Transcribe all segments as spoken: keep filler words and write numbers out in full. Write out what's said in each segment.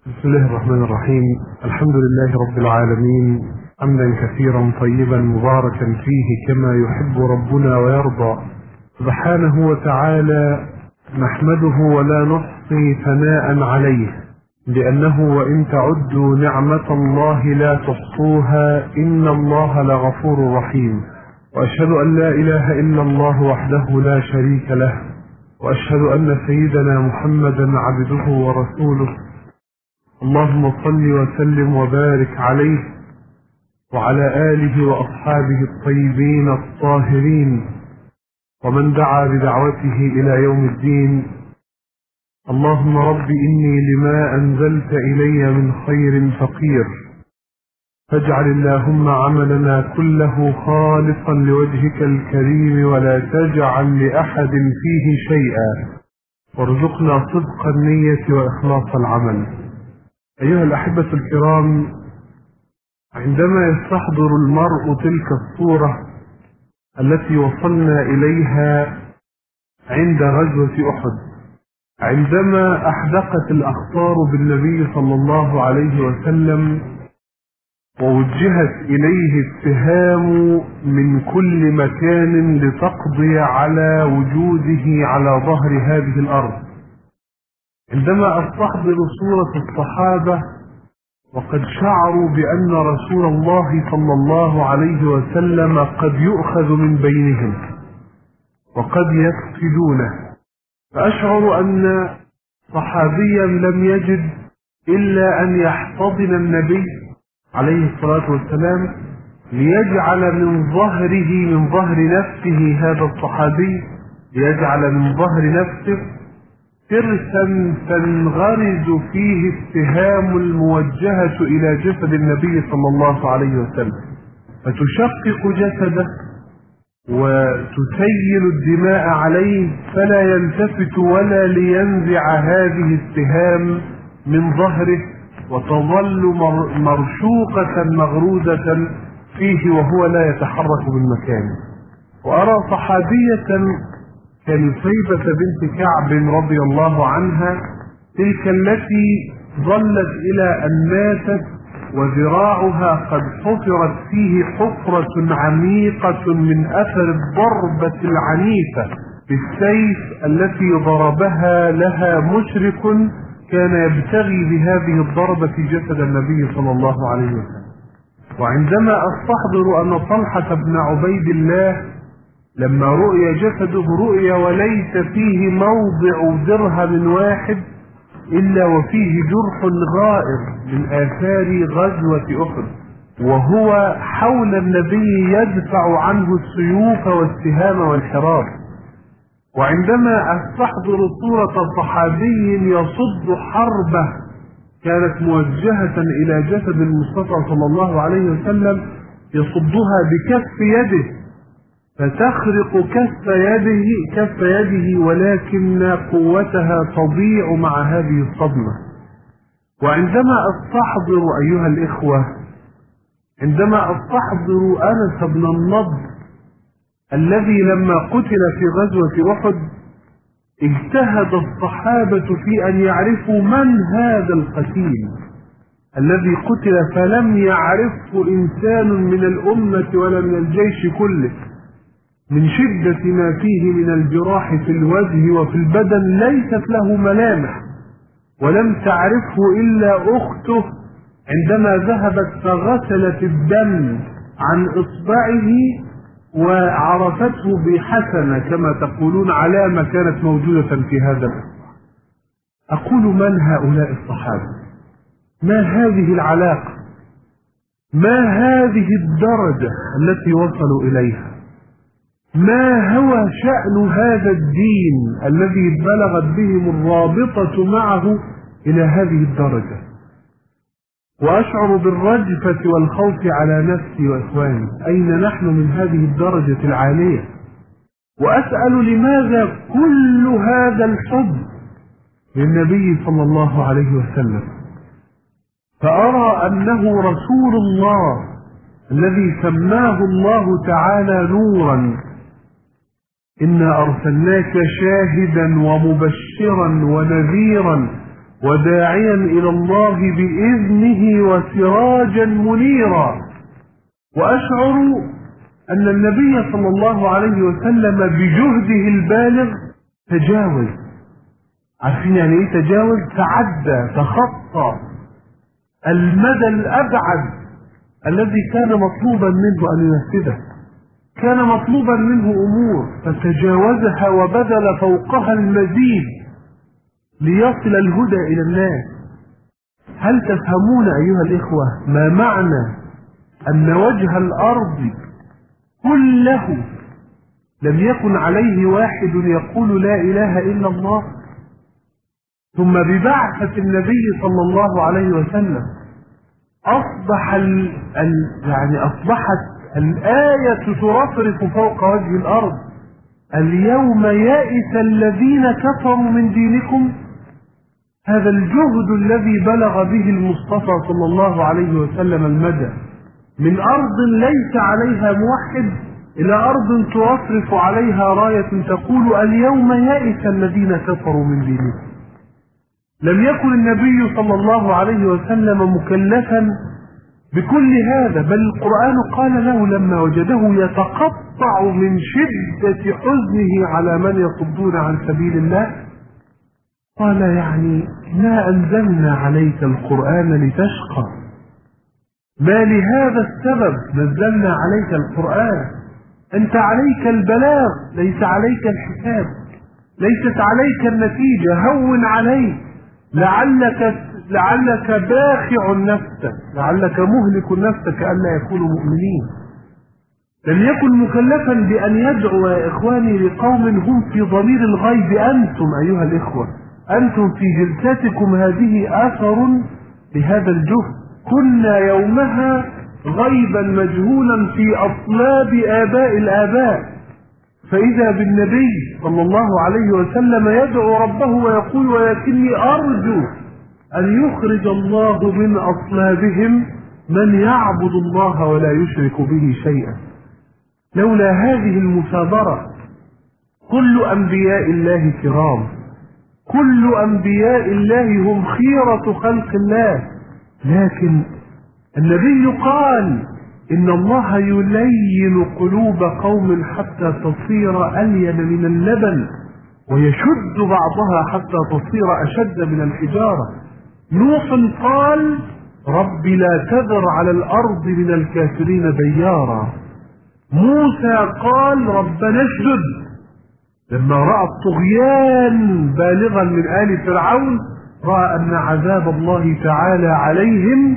بسم الله الرحمن الرحيم. الحمد لله رب العالمين، حمدا كثيرا طيبا مباركا فيه كما يحب ربنا ويرضى، سبحانه وتعالى نحمده ولا نحصي ثناء عليه، لأنه وإن تعدوا نعمة الله لا تحصوها إن الله لغفور رحيم. وأشهد أن لا إله إلا الله وحده لا شريك له، وأشهد أن سيدنا محمدا عبده ورسوله. اللهم صل وسلم وبارك عليه وعلى آله وأصحابه الطيبين الطاهرين ومن دعا بدعوته إلى يوم الدين. اللهم رب إني لما أنزلت إلي من خير فقير، فاجعل اللهم عملنا كله خالصا لوجهك الكريم ولا تجعل لأحد فيه شيئا، وارزقنا صدق النية وإخلاص العمل. أيها الأحبة الكرام، عندما يستحضر المرء تلك الصورة التي وصلنا إليها عند غزوة أحد، عندما أحدقت الأخطار بالنبي صلى الله عليه وسلم ووجهت إليه السهام من كل مكان لتقضي على وجوده على ظهر هذه الأرض، عندما أستحضر صورة الصحابة وقد شعروا بأن رسول الله صلى الله عليه وسلم قد يؤخذ من بينهم وقد يفقدونه، فأشعر أن صحابيا لم يجد إلا أن يحتضن النبي عليه الصلاة والسلام ليجعل من ظهره من ظهر نفسه هذا الصحابي، ليجعل من ظهر نفسه ترسا تنغرز فيه السهام الموجهة إلى جسد النبي صلى الله عليه وسلم، فتشقق جسده وتسيل الدماء عليه فلا يلتفت ولا لينزع هذه السهام من ظهره، وتظل مرشوقة مغروزة فيه وهو لا يتحرك من مكانه. وأرى صحابية كنسيبة بنت كعب رضي الله عنها، تلك التي ظلت إلى أن ماتت وذراعها قد حفرت فيه حفرة عميقة من أثر الضربة العنيفة بالسيف التي ضربها لها مشرك كان يبتغي بهذه الضربة في جسد النبي صلى الله عليه وسلم. وعندما أستحضر أن طلحة بن عبيد الله لما رؤي جسده رؤي وليس فيه موضع درهم واحد إلا وفيه جرح غائر من آثار غزوة أحد، وهو حول النبي يدفع عنه السيوف والسهام والحراب. وعندما أستحضر صورة صحابي يصد حربة كانت موجهة إلى جسد المصطفى صلى الله عليه وسلم يصدها بكف يده فتخرق كف يده كف يده ولكن قوتها تضيع مع هذه الصدمة. وعندما أستحضر أيها الإخوة، عندما أستحضر أنس بن النضر الذي لما قتل في غزوة أحد اجتهد الصحابة في أن يعرفوا من هذا القتيل الذي قتل فلم يعرفه إنسان من الأمة ولا من الجيش كله، من شدة ما فيه من الجراح في الوجه وفي البدن ليست له ملامح، ولم تعرفه إلا أخته عندما ذهبت فغسلت الدم عن إصبعه وعرفته بحسنة كما تقولون علامة كانت موجودة في هذا الإصبع. أقول من هؤلاء الصحابة؟ ما هذه العلاقة؟ ما هذه الدرجة التي وصلوا إليها؟ ما هو شأن هذا الدين الذي بلغت بهم الرابطة معه إلى هذه الدرجة؟ وأشعر بالرجفة والخوف على نفسي وإخواني، أين نحن من هذه الدرجة العالية؟ وأسأل لماذا كل هذا الحب للنبي صلى الله عليه وسلم؟ فأرى أنه رسول الله الذي سماه الله تعالى نورا، إنا أرسلناك شاهدا ومبشرا ونذيرا وداعيا إلى الله بإذنه وسراجا منيرا. وأشعر أن النبي صلى الله عليه وسلم بجهده البالغ تجاوز. عارفين يعني ايه تجاوز؟ تعدى، تخطى المدى الأبعد الذي كان مطلوبا منه أن ينفذه. كان مطلوبا منه أمور فتجاوزها وبذل فوقها المزيد ليصل الهدى إلى الناس. هل تفهمون أيها الإخوة ما معنى أن وجه الأرض كله لم يكن عليه واحد يقول لا إله إلا الله؟ ثم ببعثة النبي صلى الله عليه وسلم أصبح ال... ال... يعني أصبحت الآية ترفرف فوق وجه الأرض: اليوم يئس الذين كفروا من دينكم. هذا الجهد الذي بلغ به المصطفى صلى الله عليه وسلم المدى، من أرض ليس عليها موحد إلى أرض ترفرف عليها راية تقول اليوم يئس الذين كفروا من دينكم. لم يكن النبي صلى الله عليه وسلم مكلفا بكل هذا، بل القرآن قال له لما وجده يتقطع من شدة حزنه على من يصدون عن سبيل الله، قال يعني ما أنزلنا عليك القرآن لتشقى، ما لهذا السبب نزلنا عليك القرآن، أنت عليك البلاغ ليس عليك الحساب، ليست عليك النتيجة، هون عليك، لعلك لعلك باخع نفسك، لعلك مهلك نفسك ألا يكونوا مؤمنين. لم يكن مكلفا بأن يدعو يا إخواني لقوم هم في ضمير الغيب. أنتم أيها الإخوة، أنتم في جلساتكم هذه أثر لهذا الجهد. كنا يومها غيبا مجهولا في أصلاب آباء الآباء، فإذا بالنبي صلى الله عليه وسلم يدعو ربه ويقول ولكني أرجو أن يخرج الله من أصلابهم من يعبد الله ولا يشرك به شيئا. لولا هذه المثابرة كل أنبياء الله كرام، كل أنبياء الله هم خيرة خلق الله، لكن النبي قال إن الله يلين قلوب قوم حتى تصير ألين من اللبن ويشد بعضها حتى تصير أشد من الحجارة. نوح قال رب لا تذر على الأرض من الكافرين ديارا. موسى قال ربنا اشدد. لما رأى الطغيان بالغا من آل فرعون رأى أن عذاب الله تعالى عليهم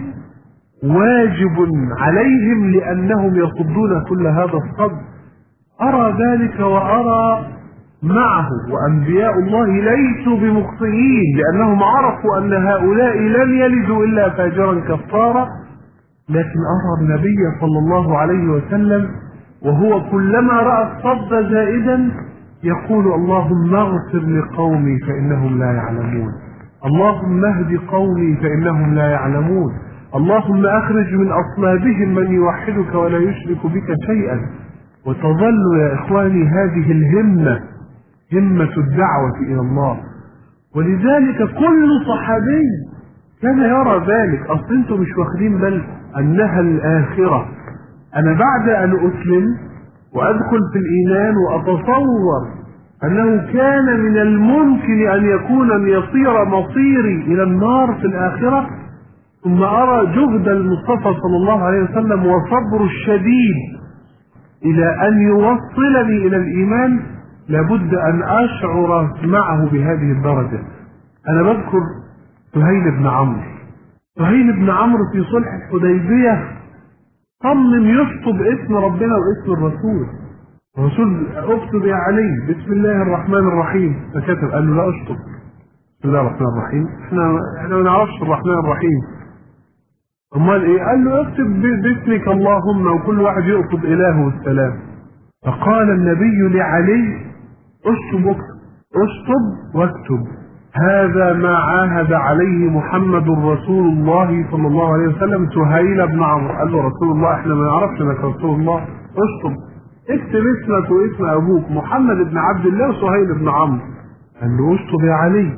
واجب عليهم لأنهم يصدون كل هذا الصد. أرى ذلك وأرى معه، وأنبياء الله ليسوا بمخطئين لأنهم عرفوا أن هؤلاء لن يلدوا إلا فاجرا كفارا، لكن أرى النبي صلى الله عليه وسلم وهو كلما رأى الصد زائدا يقول اللهم اغفر لقومي فإنهم لا يعلمون، اللهم اهد قومي فإنهم لا يعلمون، اللهم أخرج من أصلابهم من يوحدك ولا يشرك بك شيئا. وتظل يا إخواني هذه الهمة همة الدعوة إلى الله. ولذلك كل صحابي كان يرى ذلك. أصل أنتم مش واخدين بالكم أنها الآخرة. أنا بعد أن أسلم وأدخل في الإيمان وأتصور أنه كان من الممكن أن يكون أن يصير مصيري إلى النار في الآخرة، ثم أرى جهد المصطفى صلى الله عليه وسلم وصبر الشديد إلى أن يوصلني إلى الإيمان، لابد أن أشعر معه بهذه الدرجة. أنا بذكر سهيل بن عمرو. سهيل بن عمرو في صلح الحديبية صمم يشطب اسم ربنا واسم الرسول. الرسول اكتب يا علي بسم الله الرحمن الرحيم، فكتب. قال له لا اشطب بسم الله الرحمن الرحيم، احنا احنا ما نعرفش الرحمن الرحيم. امال ايه؟ قال له اكتب باسمك اللهم، وكل واحد يقصد اله والسلام. فقال النبي لعلي اشطب اكتب، اشطب واكتب، هذا ما عاهد عليه محمد رسول الله صلى الله عليه وسلم سهيل بن عمرو. قال له رسول الله احنا ما نعرفش انك رسول الله، اشطب اكتب اسمك واسم ابوك محمد بن عبد الله وسهيل بن عمرو. قال له اشطب يا علي.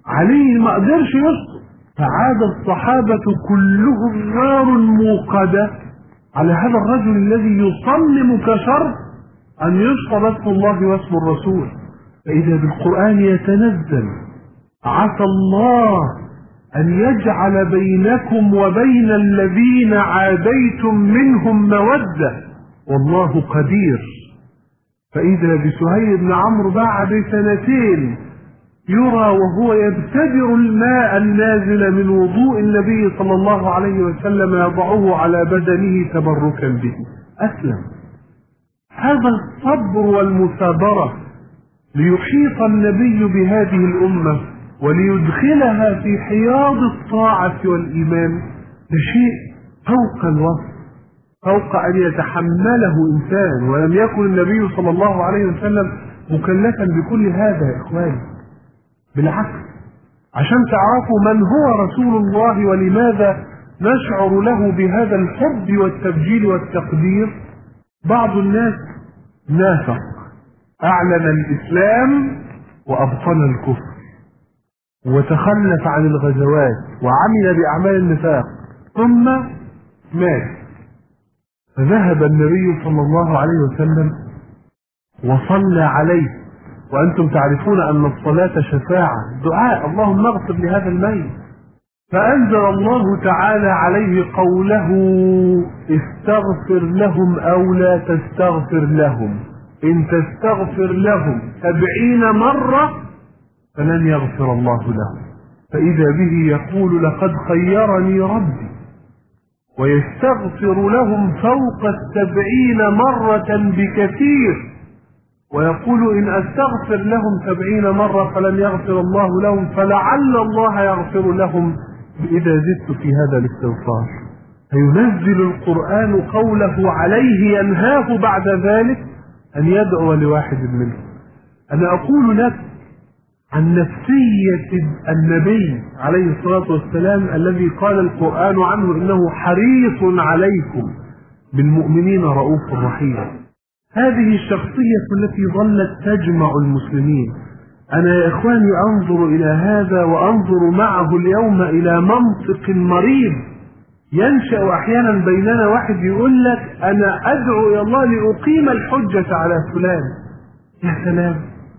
علي ما قدرش يسقط، فعاد الصحابة كلهم نار موقدة على هذا الرجل الذي يصمم كشر أن يشطب اسم الله واسم الرسول. فإذا بالقرآن يتنزل: عسى الله أن يجعل بينكم وبين الذين عاديتم منهم مودة والله قدير. فإذا بسهيل بن عمرو بعد سنتين يرى وهو يبتدر الماء النازل من وضوء النبي صلى الله عليه وسلم يضعه على بدنه تبركا به، أسلم. هذا الصبر والمثابرة ليحيط النبي بهذه الأمة وليدخلها في حياض الطاعة والإيمان لشيء فوق الوصف، فوق أن يتحمله إنسان. ولم يكن النبي صلى الله عليه وسلم مكلفا بكل هذا يا إخواني، بالعكس، عشان تعرفوا من هو رسول الله ولماذا نشعر له بهذا الحب والتبجيل والتقدير. بعض الناس نافق، أعلن الإسلام وأبطن الكفر، وتخلف عن الغزوات وعمل بأعمال النفاق، ثم مات. فذهب النبي صلى الله عليه وسلم وصلى عليه، وأنتم تعرفون أن الصلاة شفاعة، دعاء اللهم اغفر لهذا الميت. فأنزل الله تعالى عليه قوله: استغفر لهم أو لا تستغفر لهم، إن تستغفر لهم سبعين مرة فلن يغفر الله لهم. فإذا به يقول: لقد خيرني ربي، ويستغفر لهم فوق السبعين مرة بكثير، ويقول: إن أستغفر لهم سبعين مرة فلن يغفر الله لهم، فلعل الله يغفر لهم إذا زدت في هذا الاستغفار. فينزل القرآن قوله عليه ينهاه بعد ذلك أن يدعو لواحد منهم. أنا أقول لك عن نفسية النبي عليه الصلاة والسلام الذي قال القرآن عنه إنه حريص عليكم بالمؤمنين رؤوف رحيم. هذه الشخصية التي ظلت تجمع المسلمين. أنا يا إخواني أنظر إلى هذا وأنظر معه اليوم إلى منطق مريض ينشأ أحيانا بيننا. واحد يقول لك: أنا أدعو إلى الله لأقيم الحجة على فلان. يا سلام،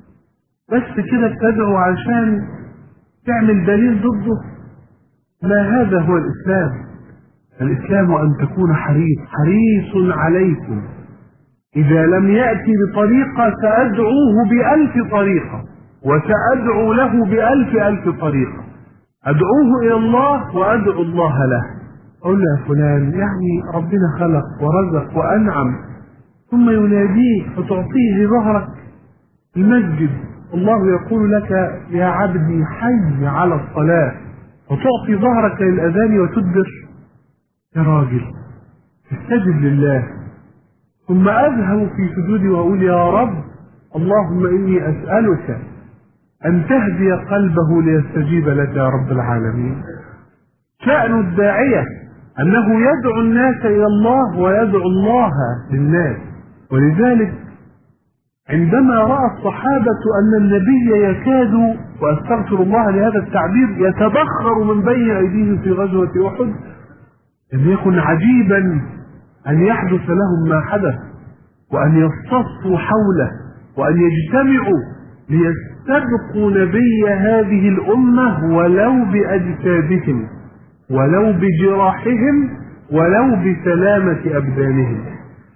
بس كده بتدعو عشان تعمل دليل ضده؟ لا، هذا هو الإسلام. الإسلام أن تكون حريص حريص عليكم، إذا لم يأتي بطريقة سأدعوه بألف طريقة، وسأدعو له بألف ألف طريقة. أدعوه إلى الله وأدعو الله له. أقول له: يا فلان، يعني ربنا خلق ورزق وأنعم، ثم يناديك فتعطيه ظهرك. المسجد الله يقول لك: يا عبدي حي على الصلاة، وتعطي ظهرك للأذان وتدبر. يا راجل، استجب لله. ثم أذهب في سجودي وأقول: يا رب، اللهم إني أسألك أن تهدي قلبه ليستجيب لك يا رب العالمين. شأن الداعية أنه يدعو الناس إلى الله ويدعو الله للناس. ولذلك عندما رأى الصحابة أن النبي يكاد، وأستغفر الله لهذا التعبير، يتبخر من بين أيديهم في غزوة أحد، لم يكن عجيبا أن يحدث لهم ما حدث، وأن يصطفوا حوله وأن يجتمعوا ليستبقوا نبي هذه الأمة ولو بأجسادهم، ولو بجراحهم، ولو بسلامة أبدانهم.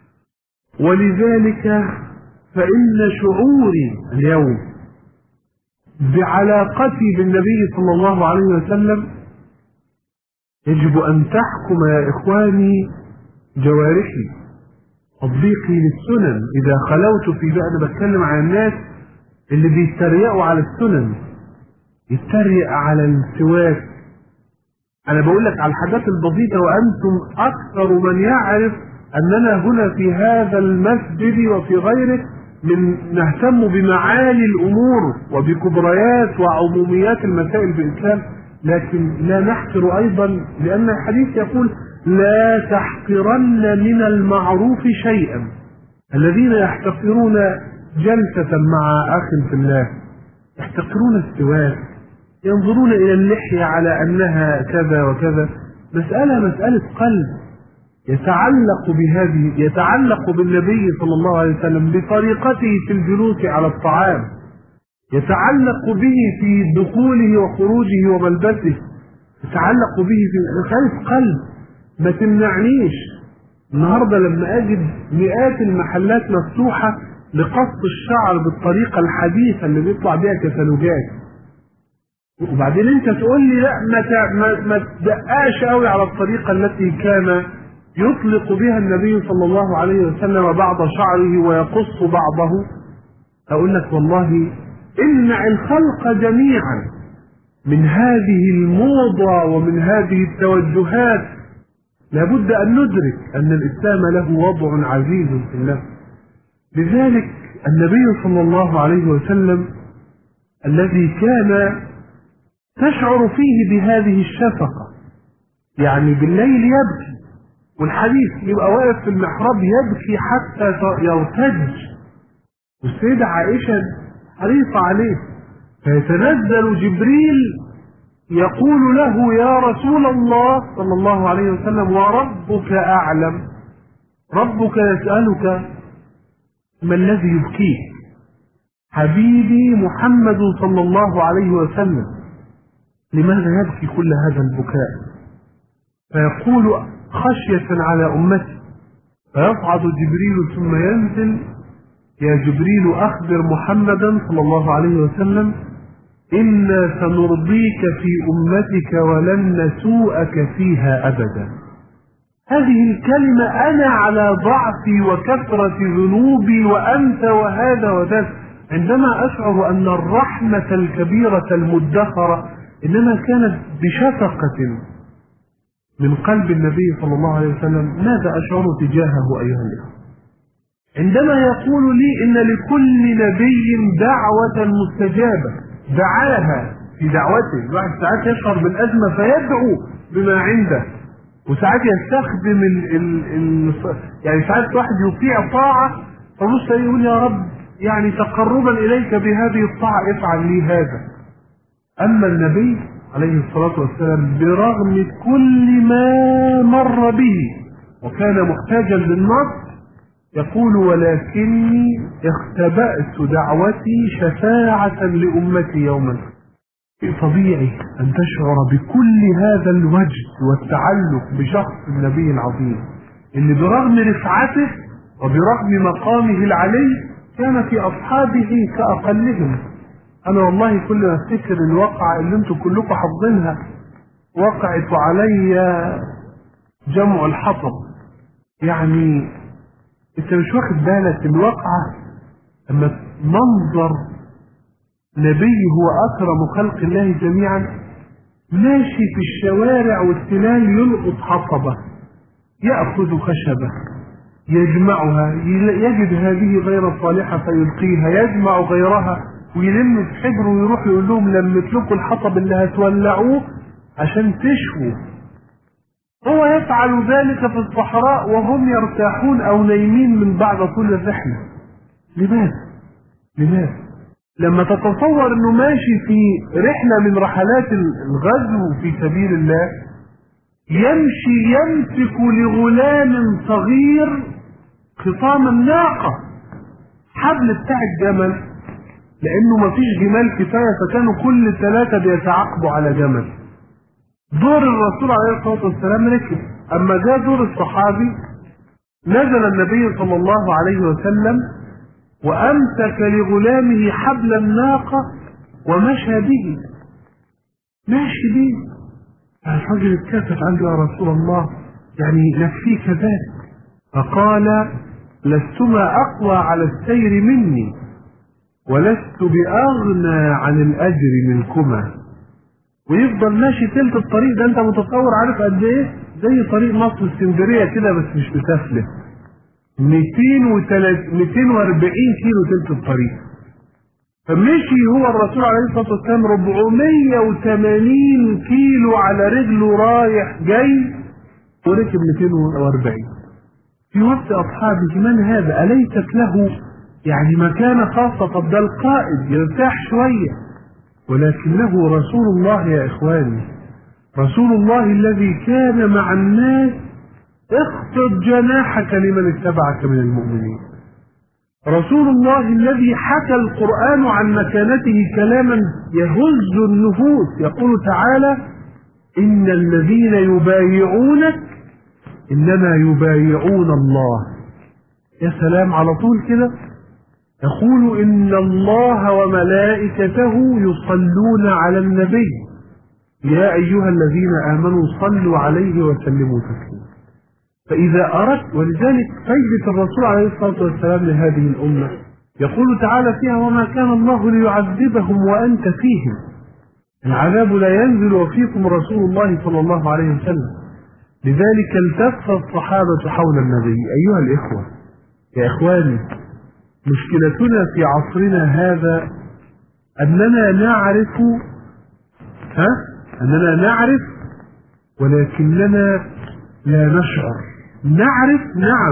ولذلك فإن شعوري اليوم بعلاقتي بالنبي صلى الله عليه وسلم يجب أن تحكم يا إخواني جوارحي، تطبيقي للسنن. إذا خلوت في بقى، أنا بتكلم عن الناس اللي بيتريقوا على السنن، يتريق على السواك. أنا بقول لك على الحاجات البسيطة، وأنتم أكثر من يعرف أننا هنا في هذا المسجد وفي غيره من نهتم بمعالي الأمور وبكبريات وعموميات المسائل في الإسلام، لكن لا نحقر أيضا، لأن الحديث يقول: لا تحقرن من المعروف شيئا. الذين يحتقرون جلسة مع أخ في الله، يحتقرون السواك، ينظرون إلى اللحية على أنها كذا وكذا. مسألة مسألة قلب يتعلق بهذه، يتعلق بالنبي صلى الله عليه وسلم بطريقته في الجلوس على الطعام، يتعلق به في دخوله وخروجه وملبسه، يتعلق به في مسألة قلب. ما تمنعنيش النهاردة لما أجد مئات المحلات مفتوحة لقص الشعر بالطريقة الحديثة اللي بيطلع بيها كتالوجات، وبعدين انت تقول لي لا ما ما تدققش قوي على الطريقة التي كان يطلق بها النبي صلى الله عليه وسلم بعض شعره ويقص بعضه. أقول لك والله امنع الخلق جميعا من هذه الموضة ومن هذه التوجهات. لابد أن ندرك أن الإسلام له وضع عزيز في النفس. لذلك النبي صلى الله عليه وسلم الذي كان تشعر فيه بهذه الشفقة، يعني بالليل يبكي والحديث يبقى واقف في المحراب يبكي حتى يرتج، والسيدة عائشة حريصة عليه، فيتنزل جبريل يقول له يا رسول الله صلى الله عليه وسلم وربك أعلم، ربك يسألك ما الذي يبكيك؟ حبيبي محمد صلى الله عليه وسلم لماذا يبكي كل هذا البكاء؟ فيقول خشية على أمتي، فيصعد جبريل ثم ينزل يا جبريل أخبر محمدا صلى الله عليه وسلم إنا سنرضيك في أمتك ولن نسوءك فيها أبدا. هذه الكلمة أنا على ضعفي وكثرة ذنوبي وأنت وهذا وذاك، عندما أشعر أن الرحمة الكبيرة المدخرة إنما كانت بشفقة من قلب النبي صلى الله عليه وسلم، ماذا أشعر تجاهه أيها الإخوة؟ عندما يقول لي إن لكل نبي دعوة مستجابة دعاها في دعوته، الواحد ساعات يشعر بالأزمة فيدعو بما عنده، وساعات يستخدم ال ال ال يعني ساعات واحد يطيع طاعة فمش يقول يا رب يعني تقربا إليك بهذه الطاعة افعل لي هذا. أما النبي عليه الصلاة والسلام برغم كل ما مر به وكان محتاجا للنصر يقول ولكني اختبأت دعوتي شفاعة لأمتي يوما. طبيعي أن تشعر بكل هذا الوجد والتعلق بشخص النبي العظيم اللي برغم رفعته وبرغم مقامه العلي كان في أصحابه كأقلهم. أنا والله كل ما أفتكر الواقعة اللي أنتم كلكم حافظينها، وقعت علي جمع الحطب، يعني أنت مش واخد بالك الواقعة لما منظر نبي هو أكرم خلق الله جميعا ماشي في الشوارع والتلال يلقط حطبة، يأخذ خشبة يجمعها، يجد هذه غير صالحة فيلقيها، يجمع غيرها ويلم في حجره ويروح يقول لهم لمت لكم الحطب اللي هتولعوه عشان تشووا. هو يفعل ذلك في الصحراء وهم يرتاحون أو نايمين من بعد طول الرحلة. لماذا؟ لماذا؟ لما تتصور انه ماشي في رحلة من رحلات الغزو في سبيل الله يمشي يمسك لغلام صغير خطام الناقة، حبل بتاع الجمل، لانه ما فيش جمال كفاية فكانوا كل ثلاثة بيتعاقبوا على جمل. دور الرسول عليه الصلاة والسلام ركب، اما جاء دور الصحابي نزل النبي صلى الله عليه وسلم وأمسك لغلامه حبل الناقة ومشى به، ماشي به. الرجل اتكسف قال له يا رسول الله يعني نكفيك ذلك، فقال لستما أقوى على السير مني ولست بأغنى عن الأجر منكما. ويفضل ماشي تلت الطريق ده، انت متصور عارف قد ايه؟ زي طريق مصر اسكندرية كده بس مش بتفلت، مئتين وأربعين كيلو تلت الطريق. فمشي هو الرسول عليه الصلاة والسلام أربعمائة وثمانين كيلو على رجله رايح جاي وركب مئتين وأربعين في وقت أصحابه. من هذا؟ أليست له يعني مكانة خاصة؟ طب ده القائد يرتاح شوية، ولكنه رسول الله يا إخواني، رسول الله الذي كان مع الناس اخفض جناحك لمن اتبعك من المؤمنين، رسول الله الذي حكى القرآن عن مكانته كلاما يهز النفوس. يقول تعالى: إن الذين يبايعونك إنما يبايعون الله. يا سلام، على طول كده يقول: إن الله وملائكته يصلون على النبي يا أيها الذين آمنوا صلوا عليه وسلموا تسليما. فإذا أردت، ولذلك فايدة الرسول عليه الصلاة والسلام لهذه الأمة يقول تعالى فيها: وما كان الله ليعذبهم وأنت فيهم. العذاب لا ينزل وفيكم رسول الله صلى الله عليه وسلم. لذلك التف الصحابة حول النبي. أيها الإخوة، يا إخواني، مشكلتنا في عصرنا هذا أننا نعرف ها أننا نعرف ولكننا لا نشعر. نعرف نعم،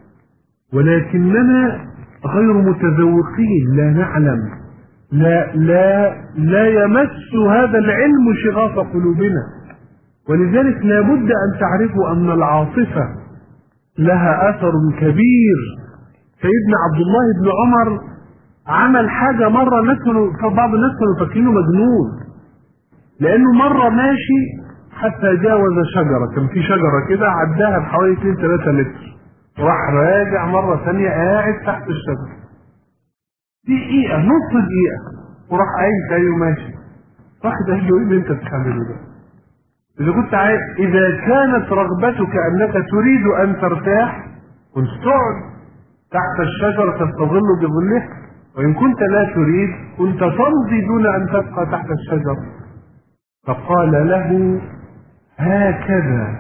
ولكننا غير متذوقين، لا نعلم، لا لا لا يمس هذا العلم شغاف قلوبنا. ولذلك لا بد أن تعرفوا أن العاطفة لها أثر كبير. سيدنا عبد الله بن عمر عمل حاجة مرة، الناس بعض الناس كانوا فاكرينه مجنون، لأنه مرة ماشي حتى جاوز شجرة، كان في شجرة كده عداها بحوالي اتنين تلاتة متر، وراح راجع مرة ثانية قاعد تحت الشجرة دقيقة، نص دقيقة، وراح قايم تاني وماشي. واحد قال له: ايه اللي انت بتعمله ده؟ إذا كنت عايز، إذا كانت رغبتك أنك تريد أن ترتاح كنت تقعد تحت الشجرة تستظل بظلها، وإن كنت لا تريد كنت تمضي دون أن تبقى تحت الشجرة. فقال له: هكذا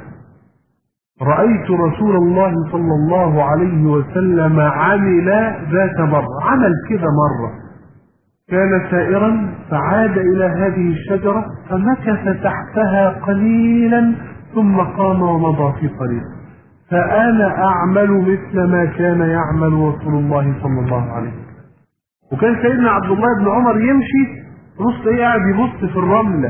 رأيت رسول الله صلى الله عليه وسلم عمل ذات مرة. عمل كده مرة، كان سائرا فعاد إلى هذه الشجرة فمكث تحتها قليلا ثم قام ومضى في طريق. فأنا أعمل مثل ما كان يعمل رسول الله صلى الله عليه وسلم. وكان سيدنا عبد الله بن عمر يمشي نص ايه قاعد يبص في الرملة،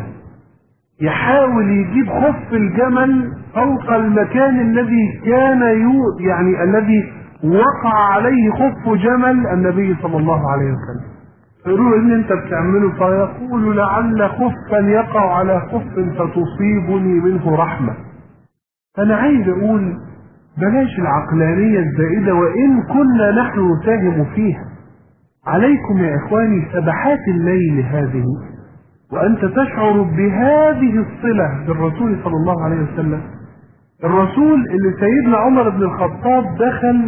يحاول يجيب خف الجمل فوق المكان الذي كان يو يعني الذي وقع عليه خف جمل النبي صلى الله عليه وسلم. فيقولوا: ان انت بتعمله؟ فيقول: لعل خفا يقع على خف فتصيبني منه رحمة. فانا عايز اقول بلاش العقلانية الزائدة وان كنا نحن نساهم فيها. عليكم يا اخواني سبحات الليل هذه، وأنت تشعر بهذه الصلة بالرسول صلى الله عليه وسلم. الرسول اللي سيدنا عمر بن الخطاب دخل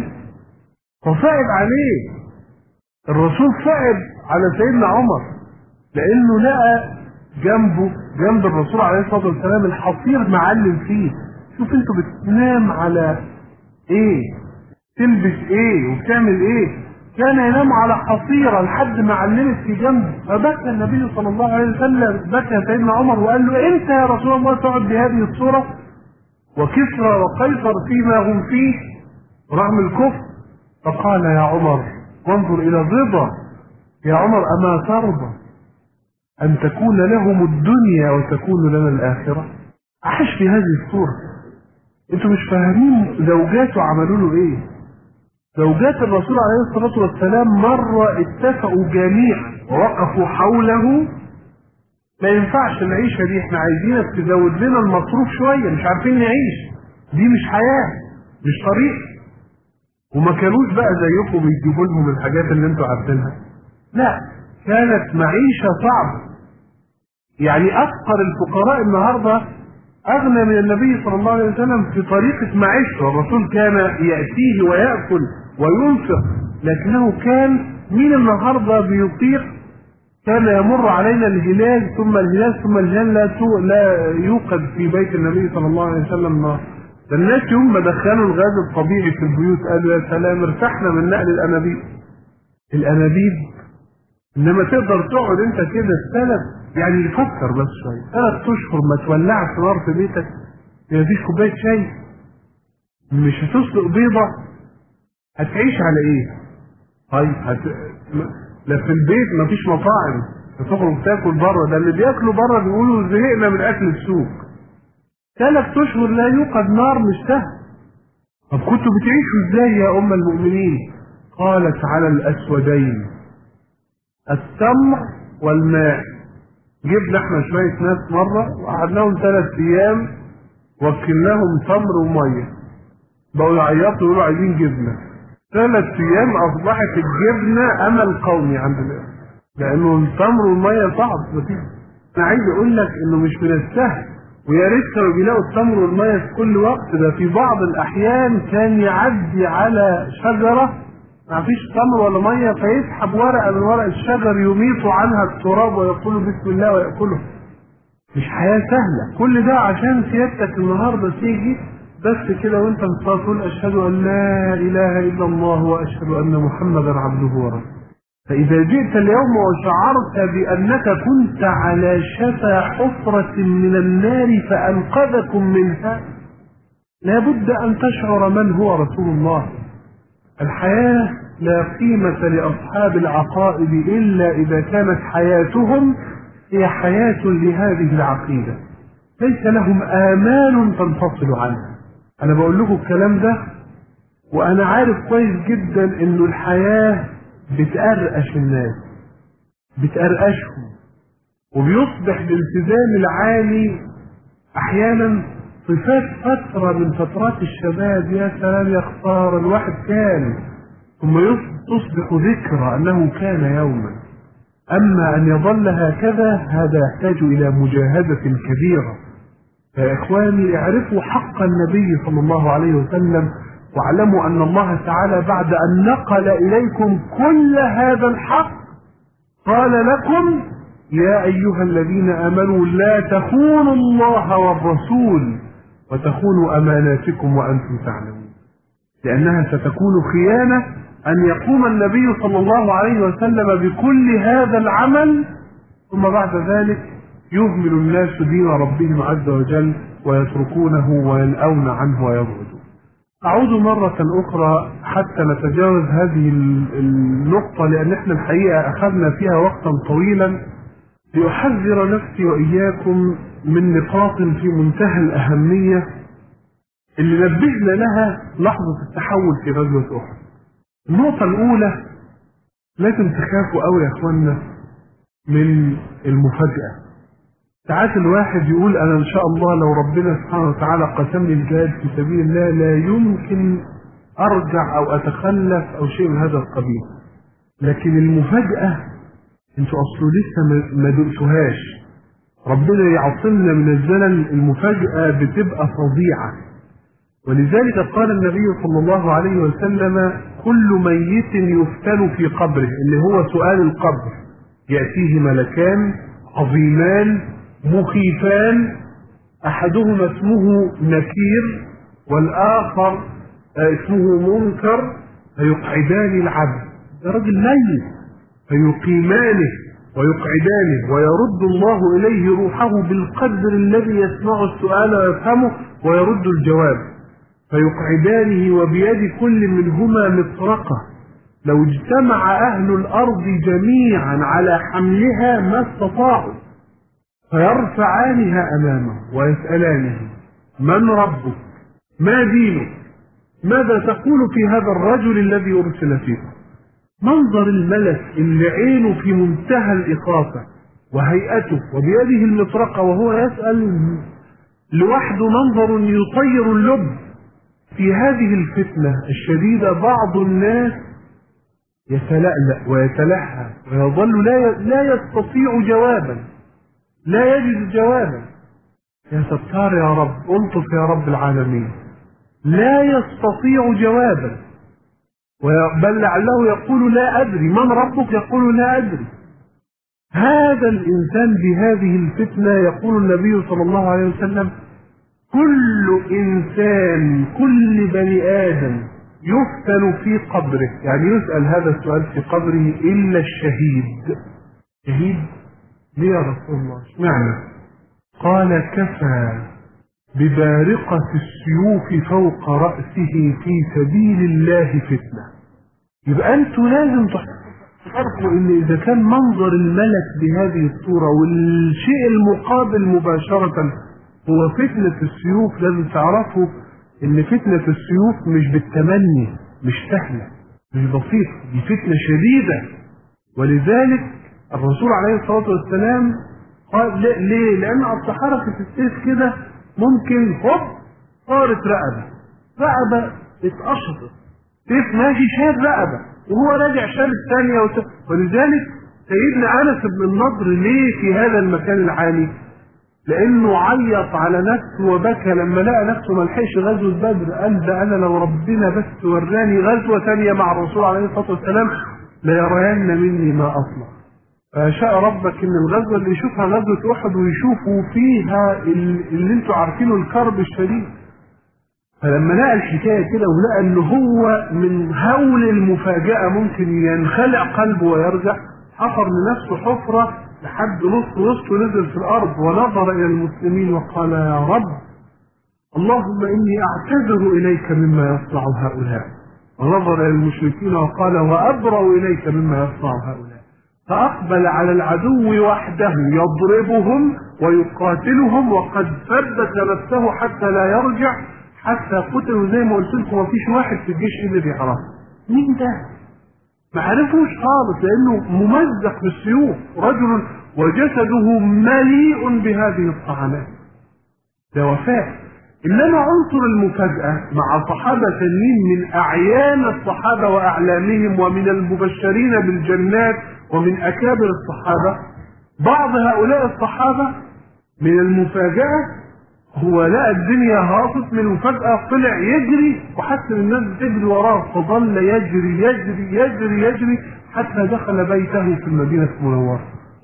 فصعب عليه، الرسول صعب على سيدنا عمر لأنه لقى جنبه جنب الرسول عليه الصلاة والسلام الحصير معلم فيه. شوف انتوا بتنام على ايه، تلبس ايه، وبتعمل ايه. كان ينام على حصيرة لحد ما علمت في جنبه. فبكى النبي صلى الله عليه وسلم، بكى سيدنا عمر وقال له: انت يا رسول الله تقعد بهذه الصورة وكسرى وقيصر فيما هم فيه رغم الكفر؟ فقال: يا عمر وانظر الى الرضا، يا عمر اما ترضى ان تكون لهم الدنيا وتكون لنا الاخرة؟ عاش في هذه الصورة. انتوا مش فاهمين زوجاته عملوا له ايه. زوجات الرسول عليه الصلاة والسلام مرة اتفقوا جميعا ووقفوا حوله: ما ينفعش العيشة دي، احنا عايزينك تزود لنا المصروف شوية، مش عارفين نعيش، دي مش حياة، مش طريق. وما كانوش بقى زيكم بيجيبوا لهم الحاجات اللي انتوا عارفينها، لا، كانت معيشة صعبة. يعني أفقر الفقراء النهاردة أغنى من النبي صلى الله عليه وسلم في طريقة معيشته. الرسول كان يأتيه ويأكل وينفق، لكنه كان مين النهاردة بيطيق؟ كان يمر علينا الهلال ثم الهلال ثم الهلال لا, لا يوقد في بيت النبي صلى الله عليه وسلم نار. ده الناس يوم ما دخلوا الغاز الطبيعي في البيوت قالوا: يا سلام، ارتحنا من نقل الأنابيب. الأنابيب إنما تقدر تقعد أنت كده الثلاث، يعني يفكر بس شوية، ثلاث أشهر ما تولعش نار في بيتك، ما فيش كوباية شاي، مش هتسلق بيضة، هتعيش على إيه؟ طيب هت... لا في البيت ما فيش مطاعم، تخرج تاكل بره، ده اللي بياكلوا بره بيقولوا زهقنا من اكل السوق. ثلاث اشهر لا يوقد نار مش سهل. طب كنتوا بتعيشوا ازاي يا ام المؤمنين؟ قالت على الاسودين، التمر والماء. جبنا احنا شويه ناس مره وقعدناهم ثلاث ايام وكلناهم تمر وميه، بقوا يعيطوا يقولوا عايزين جبنه. ثلاث ايام اصبحت الجبنه امل قومي عندنا، لانه التمر والميه صعب مفيش. انا عايز اقول لك انه مش من السهل، ويا ريت كانوا بيلاقوا التمر والميه في كل وقت. ده في بعض الاحيان كان يعدي على شجره ما فيش تمر ولا ميه فيسحب ورقه من ورق الشجر يميط عنها التراب ويقول بسم الله وياكله. مش حياه سهله. كل ده عشان سيادتك النهارده تيجي بس كده وانت مصطفى تقول اشهد ان لا اله الا الله واشهد ان محمدا عبده ورسوله. فاذا جئت اليوم وشعرت بانك كنت على شفا حفره من النار فانقذكم منها، لابد ان تشعر من هو رسول الله. الحياه لا قيمه لاصحاب العقائد الا اذا كانت حياتهم هي حياه لهذه العقيده، ليس لهم امال تنفصل عنها. انا بقول لكم الكلام ده وانا عارف كويس جدا انه الحياه بتقرقش الناس، بتقرقشهم، وبيصبح الالتزام العالي احيانا صفات فتره من فترات الشباب. يا سلام يا خساره الواحد كان، ثم تصبح ذكرى انه كان يوما. اما ان يظل هكذا هذا يحتاج الى مجاهده كبيره. يا إخواني اعرفوا حق النبي صلى الله عليه وسلم، واعلموا أن الله تعالى بعد أن نقل إليكم كل هذا الحق قال لكم يا أيها الذين آمنوا لا تخونوا الله والرسول وتخونوا أماناتكم وأنتم تعلمون، لأنها ستكون خيانة أن يقوم النبي صلى الله عليه وسلم بكل هذا العمل ثم بعد ذلك يهمل الناس دين ربهم عز وجل ويتركونه وينأون عنه ويبعدون. أعود مرة أخرى حتى نتجاوز هذه النقطة، لأن احنا الحقيقة أخذنا فيها وقتا طويلا، لأحذر نفسي وإياكم من نقاط في منتهى الأهمية اللي نبهنا لها لحظة التحول في غزوة أحد. النقطة الأولى، لازم تخافوا قوي يا إخوانا من المفاجأة. ساعات الواحد يقول أنا إن شاء الله لو ربنا سبحانه وتعالى قسم لي الجهاد في سبيل الله لا يمكن أرجع أو أتخلف أو شيء من هذا القبيل. لكن المفاجأة أنتوا أصله لسه ما دقتوهاش. ربنا يعصمنا من الزلل، المفاجأة بتبقى فظيعة. ولذلك قال النبي صلى الله عليه وسلم كل ميت يفتن في قبره، اللي هو سؤال القبر، يأتيه ملكان عظيمان مخيفان، احدهما اسمه نكير والآخر اسمه منكر، فيقعدان العبد، ده راجل ميت، فيقيمانه ويقعدانه ويرد الله إليه روحه بالقدر الذي يسمع السؤال ويفهمه ويرد الجواب، فيقعدانه وبيد كل منهما مطرقة، لو اجتمع أهل الأرض جميعا على حملها ما استطاعوا، فيرفعانها أمامه ويسألانه من ربك؟ ما دينك؟ ماذا تقول في هذا الرجل الذي أرسل فيكم؟ منظر الملك اللي عينه في منتهى الإخافة وهيئته وبيده المطرقة وهو يسأل لوحده منظر يطير اللب. في هذه الفتنة الشديدة بعض الناس يتلألأ ويتلهى ويظل لا لا يستطيع جوابا، لا يجد جوابا. يا ستار يا رب، ألطف يا رب العالمين. لا يستطيع جوابا، بل لعله يقول لا أدري. من ربك؟ يقول لا أدري. هذا الإنسان بهذه الفتنة يقول النبي صلى الله عليه وسلم كل إنسان كل بني آدم يفتن في قبره، يعني يسأل هذا السؤال في قبره إلا الشهيد. شهيد ليه يا رسول الله؟ اشمعنى؟ قال كفى ببارقة السيوف فوق رأسه في سبيل الله فتنة. يبقى أنتوا لازم فرق ان اذا كان منظر الملك بهذه الصورة والشيء المقابل مباشرة هو فتنة السيوف، لازم تعرفوا ان فتنة السيوف مش بالتمني، مش سهلة، مش بسيطة، دي فتنة شديدة. ولذلك الرسول عليه الصلاة والسلام قال ليه؟ لان اصل حركة السيف كده ممكن هوب صارت رقبة، رقبة اتقشطت، سيف ماشي شال رقبة وهو راجع شال الثانية وت... ولذلك سيدنا انس بن النضر ليه في هذا المكان العالي؟ لانه عيط على نفسه وبكى لما لقى نفسه ما لحقش غزوة بدر، قال ده انا لو ربنا بس وراني غزوة ثانية مع الرسول عليه الصلاة والسلام ليرين مني ما اصنع. فشاء ربك ان الغزوة اللي يشوفها غزوة احد ويشوفوا فيها اللي انتوا عارفينه الكرب الشديد. فلما لقى الحكاية كده ولقى ان هو من هول المفاجأة ممكن ينخلع قلبه ويرجع، حفر لنفسه حفرة لحد نص وسطه نزل في الارض ونظر الى المسلمين وقال يا رب اللهم اني اعتذر اليك مما يصنع هؤلاء، ونظر الى المشركين وقال وابرأ اليك مما يصنع هؤلاء. فاقبل على العدو وحده يضربهم ويقاتلهم وقد ثبت نفسه حتى لا يرجع، حتى قتلوا زي ما قلت لكم مفيش واحد في الجيش اللي بيعرفه مين ده، ما عرفوش خالص لانه ممزق بالسيوف، رجل وجسده مليء بهذه الطعنات، ده وفاء. انما عنصر المفاجأة مع صحابة ثانيين من اعيان الصحابة واعلامهم ومن المبشرين بالجنات ومن اكابر الصحابة، بعض هؤلاء الصحابة من المفاجأة هو لقى الدنيا هاطت من وفجأة طلع يجري وحتى الناس بتجري وراه، فظل يجري يجري يجري يجري حتى دخل بيته في المدينة المنورة.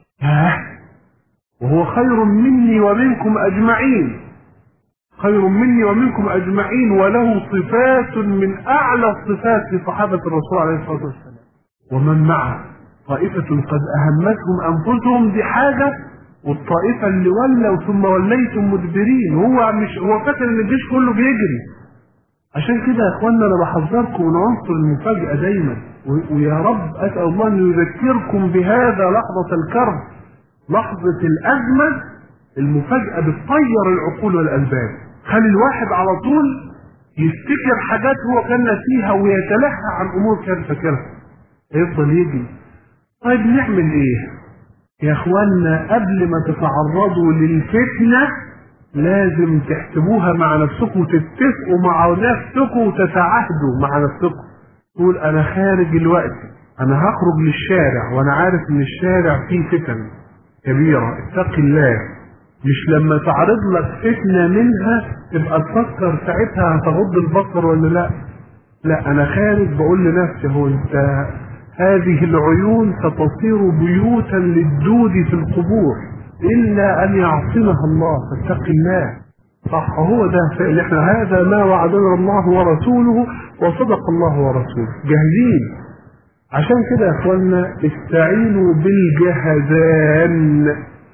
وهو خير مني ومنكم أجمعين، خير مني ومنكم أجمعين، وله صفات من أعلى الصفات في صحابة الرسول عليه الصلاة والسلام ومن معه. طائفة قد أهمتهم أنفسهم، دي حاجة، والطائفة اللي ولوا ثم وليتم مدبرين، هو مش هو فاكر ان الجيش كله بيجري. عشان كده يا اخوانا انا بحذركم من عنصر المفاجأة دايما، ويا رب اسأل الله ان يذكركم بهذا لحظة الكرب، لحظة الازمة. المفاجأة بتطير العقول والالباب، خلي الواحد على طول يفتكر حاجات هو كان ناسيها ويتلهى عن امور كان فاكرها، يفضل يجري. طيب نعمل ايه يا اخوانا؟ قبل ما تتعرضوا للفتنة لازم تحسبوها مع نفسكم وتتفقوا مع نفسكم وتتعاهدوا مع نفسكم. تقول انا خارج الوقت، انا هخرج للشارع وانا عارف ان الشارع فيه فتن كبيرة، اتق الله. مش لما تعرض لك فتنة منها تبقى تفكر ساعتها هتغض البصر ولا لا. لا، انا خارج بقول لنفسي هو انت هذه العيون ستصير بيوتا للدود في القبور إلا أن يعصمها الله، فاتق الله. صح، هو ده فعل احنا، هذا ما وعدنا الله ورسوله وصدق الله ورسوله، جاهزين. عشان كده يا اخوانا استعينوا بالجهزان،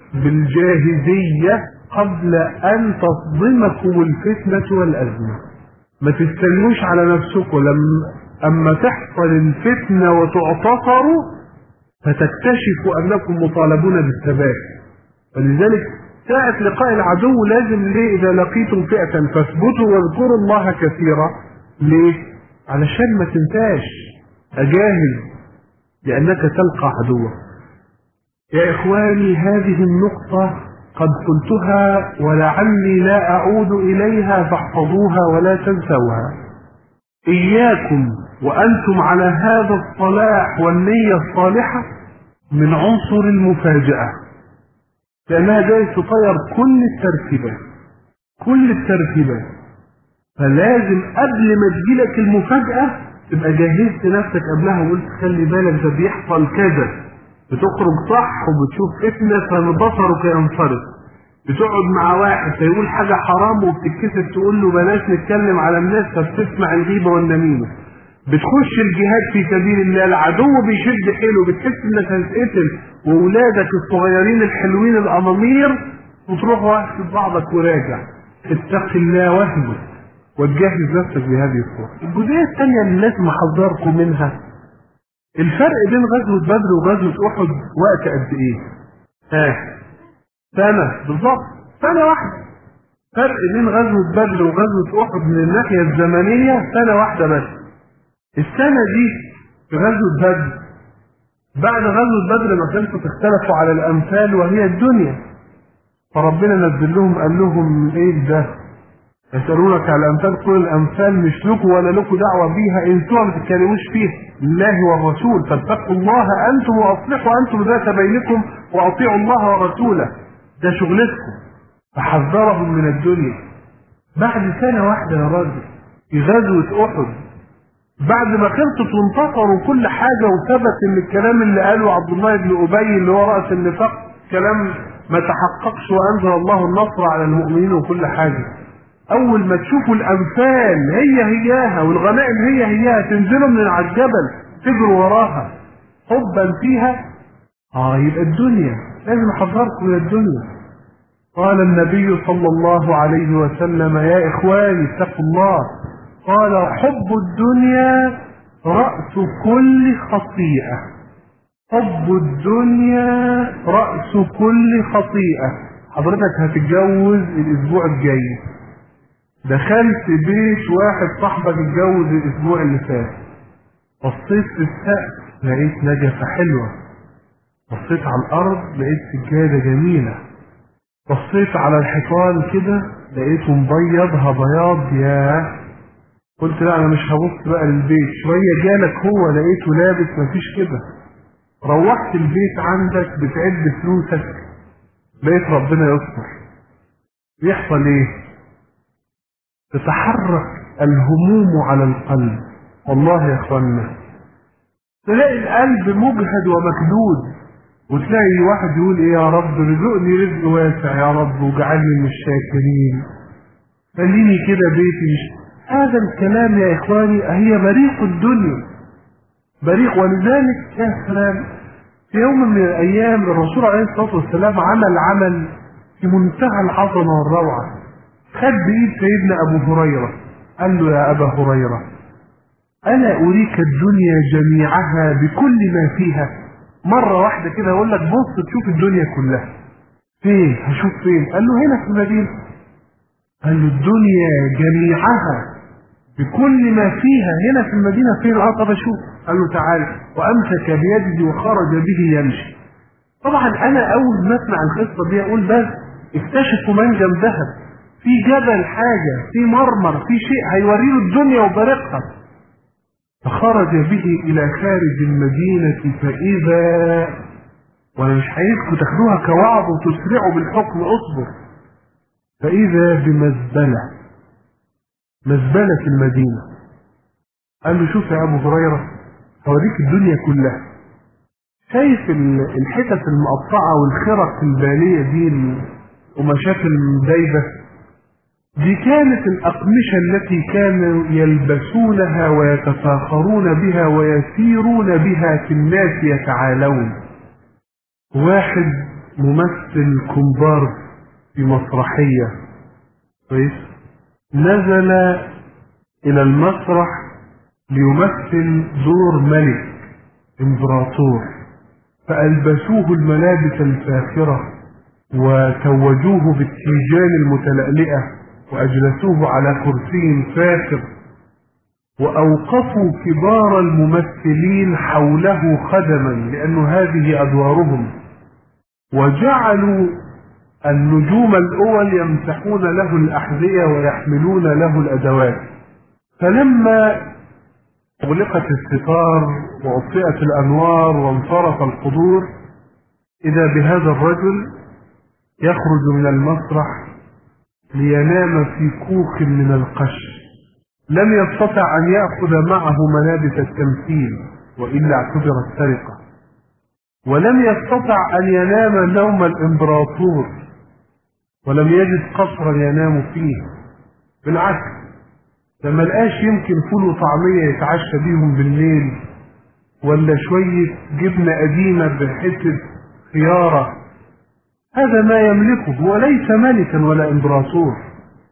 بالجاهزية قبل أن تصدمكم الفتنة والأزمة. ما تستنوش على نفسكم لما أما تحصل الفتنة وتعتصروا فتكتشفوا أنكم مطالبون بالثبات. فلذلك ساعة لقاء العدو لازم ليه إذا لقيتم فئة فاثبتوا واذكروا الله كثيرا. ليه؟ علشان ما تنساش، أجاهز لأنك تلقى عدوك. يا إخواني هذه النقطة قد قلتها ولعلي لا أعود إليها فاحفظوها ولا تنسوها. إياكم وأنتم على هذا الصلاح والنية الصالحة من عنصر المفاجأة، لأنها جاي تطير كل الترتيبات، كل الترتيبات. فلازم قبل ما تجيلك المفاجأة تبقى جهزت نفسك قبلها وقلت خلي بالك ده بيحصل كذا. بتخرج صح وبتشوف فتنة فبصرك ينفرد، بتقعد مع واحد فيقول حاجة حرام وبتتكسف تقول له بلاش نتكلم على الناس فبتسمع الغيبة والنميمة، بتخش الجهاد في سبيل الله العدو بيشد حيله بتحس انك هتتقتل واولادك الصغيرين الحلوين الامامير وتروح واخد بعضك وراجع. اتق الله واهمل وتجهز نفسك بهذه الصورة. الجزئية الثانية اللي لازم احذركم منها الفرق بين غزوة بدر وغزوة أحد وقت قد إيه؟ ها سنة بالظبط، سنة واحدة. فرق بين غزوة بدر وغزوة أحد من الناحية الزمنية سنة واحدة بس. السنة دي في غزوة بدر، بعد غزوة بدر ما كانوا اختلفوا على الأمثال وهي الدنيا، فربنا نزل لهم قال لهم إيه ده؟ يسألونك على الأمثال قل الأمثال مش لكم ولا لكم دعوة بيها، انتوا ما تتكلموش فيه الله والرسول، فاتقوا الله أنتم وأصلحوا أنتم ذات بينكم وأطيعوا الله ورسوله، ده شغلتكم. فحذرهم من الدنيا بعد سنة واحدة يا راجل في غزوة أحد، بعد ما خلصت وانتصروا كل حاجة وثبت ان الكلام اللي قاله عبد الله بن أبي اللي هو رأس النفاق كلام ما تحققش، وأنزل الله النصر على المؤمنين وكل حاجة. أول ما تشوفوا الأمثال هي هياها والغنائم هي هياها تنزلوا من على الجبل تجروا وراها حبا فيها، اه يبقى الدنيا لازم أحذركم من الدنيا. قال النبي صلى الله عليه وسلم يا إخواني اتقوا الله، قال حب الدنيا رأس كل خطيئة، حب الدنيا رأس كل خطيئة. حضرتك هتتجوز الأسبوع الجاي، دخلت بيت واحد صاحبك اتجوز الأسبوع اللي فات، بصيت في السقف لقيت نجفة حلوة، بصيت على الأرض لقيت سجادة جميلة، بصيت على الحيطان كده لقيته مبيضها بياض، ياه قلت لا انا مش هبص بقى للبيت. شويه جالك هو لقيته لابس مفيش كده، روحت البيت عندك بتعد فلوسك لقيت ربنا يستر، يحصل ايه؟ تتحرك الهموم على القلب. والله يا اخوانا تلاقي القلب مجهد ومكدود، وتلاقي واحد يقول ايه يا رب رزقني رزق واسع يا رب واجعلني من الشاكرين، خليني كده بيتي مش. هذا الكلام يا إخواني هي بريق الدنيا، بريق. ولذلك يا سلام في يوم من الأيام الرسول عليه الصلاة والسلام عمل عمل في منتهى العظمة والروعة، خد بإيد سيدنا أبو هريرة قال له يا أبا هريرة ألا أريك الدنيا جميعها بكل ما فيها؟ مرة واحدة كده أقول لك بص تشوف الدنيا كلها. فين؟ هشوف فين؟ قال له هنا في المدينة. قال له الدنيا جميعها بكل ما فيها هنا في المدينة فين؟ اه طب اشوف. قال له تعالى، وامسك بيده وخرج به يمشي. طبعا انا اول ما اسمع القصه دي اقول بس اكتشفوا منجم ذهب في جبل، حاجه في مرمر في شيء هيوريه الدنيا وبرقها. فخرج به الى خارج المدينه فاذا، وانا مش عايزكم تاخدوها كوعظ وتسرعوا بالحكم، اصبر، فاذا بمزبله، مزبلة في المدينة. قال له شوف يا أبو هريرة هوريك الدنيا كلها، شايف الحتت المقطعة والخرق البالية دي ومشاكل المدايبة دي كانت الأقمشة التي كانوا يلبسونها ويتفاخرون بها ويسيرون بها في الناس يتعالون. واحد ممثل كومبارس في مسرحية كويس نزل إلى المسرح ليمثل دور ملك امبراطور، فألبسوه الملابس الفاخرة وتوجوه بالتيجان المتلألئة وأجلسوه على كرسي فاخر، وأوقفوا كبار الممثلين حوله خدما لأن هذه أدوارهم، وجعلوا النجوم الأول يمسحون له الأحذية ويحملون له الأدوات. فلما أغلقت الستار وأطفئت الأنوار وانصرف الحضور إذا بهذا الرجل يخرج من المسرح لينام في كوخ من القش، لم يستطع أن يأخذ معه ملابس التمثيل وإلا اعتبرت سرقة، ولم يستطع أن ينام نوم الإمبراطور، ولم يجد قصرا ينام فيه. بالعكس لما لقاش يمكن فول وطعمية يتعشى بيهم بالليل، ولا شوية جبنة قديمة بحتة خيارة، هذا ما يملكه، هو ليس ملكا ولا إمبراطور.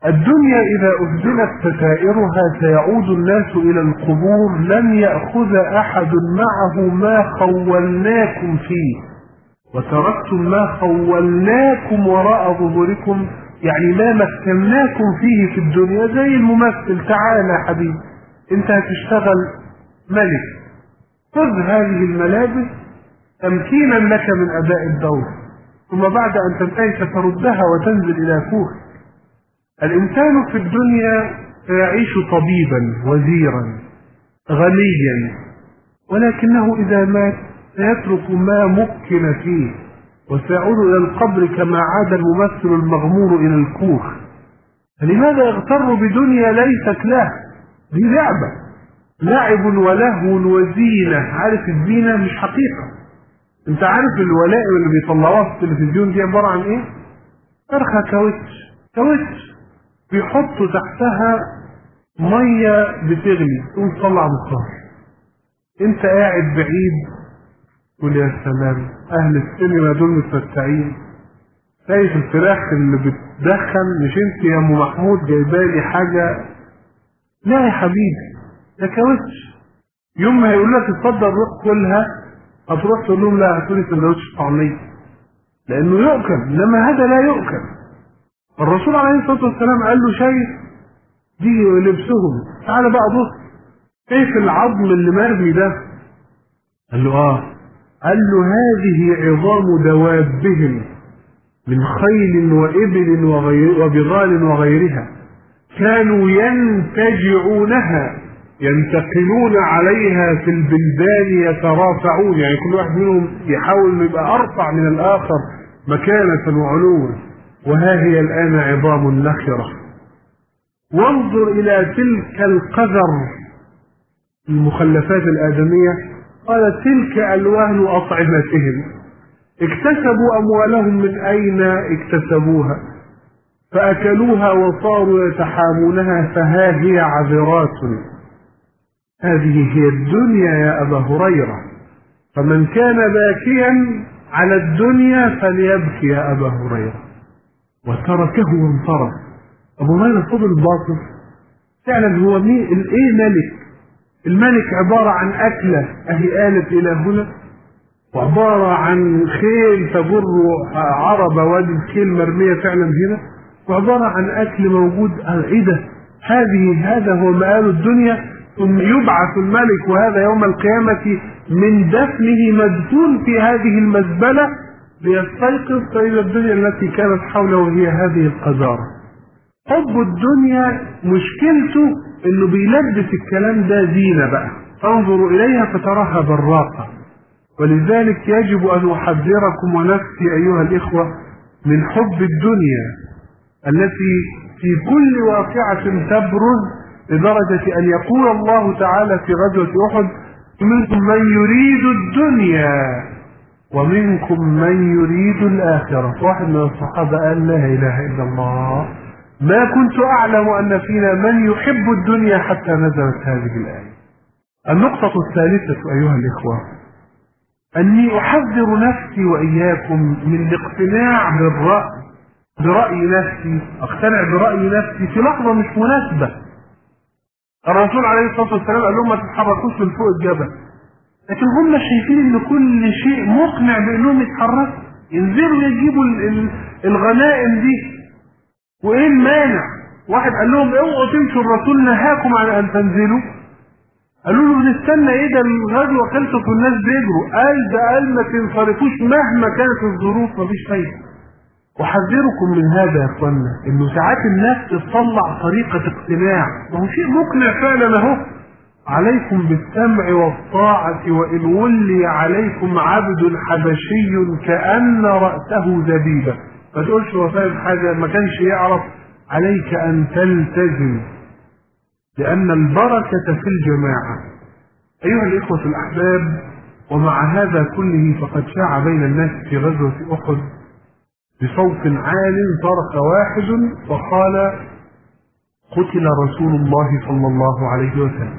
الدنيا إذا أهدلت ستائرها سيعود الناس إلى القبور لن يأخذ أحد معه ما خولناكم فيه، وتركتم ما خولناكم وراء ظهوركم، يعني ما مكناكم فيه في الدنيا. زي الممثل، تعالى يا حبيبي انت هتشتغل ملك، خذ هذه الملابس تمكينا لك من أداء الدور، ثم بعد أن تنتهي ستردها وتنزل إلى كوخ. الإنسان في الدنيا سيعيش طبيبا وزيرا غنيا، ولكنه إذا مات سيترك ما مكن فيه وسيعود إلى القبر كما عاد الممثل المغمور إلى الكوخ. فلماذا يغتر بدنيا ليست له؟ دي لعبة، لعب ولهو وزينة. عارف الزينة مش حقيقة. انت عارف الولائم اللي بيطلعوها في التلفزيون دي عبارة عن ايه؟ فرخة كاوتش كاوتش بيحطوا تحتها مية بتغلي تقوم تطلع بخار. انت قاعد بعيد تقول يا سلام اهل السينما دول متمتعين، شايف الفراخ اللي بتدخن، مش انت يا ام محمود جايبالي حاجة؟ لا يا حبيبي ده كاوتش. يوم ما هيقول لك اتفضل روح كلها هتروح تقول لهم لا هاتولي سندوتش طعمية، لانه يؤكل، انما هذا لا يؤكل. الرسول عليه الصلاة والسلام قال له شايف دي لبسهم، تعالى بقى بص كيف العظم اللي مرمي ده؟ قال له اه. قال له هذه عظام دوابهم من خيل وإبل وغير وبغال وغيرها، كانوا ينتجعونها ينتقلون عليها في البلدان يترافعون، يعني كل واحد منهم يحاول انه يبقى ارفع من الاخر مكانة وعلوا، وها هي الان عظام نخرة. وانظر الى تلك القذر المخلفات الادمية، قال تلك الوان اطعمتهم، اكتسبوا اموالهم من اين اكتسبوها؟ فاكلوها وصاروا يتحامونها، فها هي عذرات. هذه هي الدنيا يا أبا هريرة، فمن كان باكيا على الدنيا فليبكي يا أبا هريرة. وتركه وانصرف. أبو هريرة فضل باطل فعلا. هو مين الايه ملك؟ الملك عبارة عن أكلة أهي آلت إلى هنا، وعبارة عن خيل تجر عرب وادي الخيل مرمية فعلا هنا، وعبارة عن أكل موجود. ايه ده؟ هذه هذا هو مآل الدنيا. ثم يبعث الملك وهذا يوم القيامة من دفنه مدفون في هذه المزبلة ليستيقظ فإذا الدنيا التي كانت حوله هي هذه القذارة. حب الدنيا مشكلته انه بيلبس الكلام ده زينة بقى، تنظر اليها فتراها براقة. ولذلك يجب ان احذركم ونفسي ايها الاخوة من حب الدنيا التي في كل واقعة تبرز، لدرجة أن يقول الله تعالى في غزوة أحد منكم من يريد الدنيا ومنكم من يريد الآخرة. واحد من الصحابة قال لا إله إلا الله، ما كنت أعلم أن فينا من يحب الدنيا حتى نزلت هذه الآية. النقطة الثالثة أيها الإخوة، أني أحذر نفسي وإياكم من الاقتناع بالرأي برأي نفسي، أقتنع برأي نفسي في لحظة مش مناسبة. الرسول عليه الصلاة والسلام قال لهم ما تتحركوش من فوق الجبل، لكن هم شايفين ان كل شيء مقنع بانهم يتحركوا، ينزلوا يجيبوا الغنائم دي، وايه المانع؟ واحد قال لهم اوعوا تمشوا، الرسول نهاكم عن ان تنزلوا. قالوا له نستنى ايه ده الغزوه خلصت والناس بيجروا. قال ده قال ما تنصرفوش مهما كانت الظروف، مفيش فايده. أحذركم من هذا يا اخوانا، انه ساعات الناس تطلع طريقة اقتناع، وهو شيء مقنع فعلا اهو. عليكم بالسمع والطاعة وإن ولي عليكم عبد حبشي كأن رأسه زبيبة. ما تقولش هو فاهم حاجة ما كانش يعرف. عليك أن تلتزم، لأن البركة في الجماعة. أيها الإخوة الأحباب، ومع هذا كله فقد شاع بين الناس في غزوة أحد بصوت عال صرخ واحد وقال قتل رسول الله صلى الله عليه وسلم.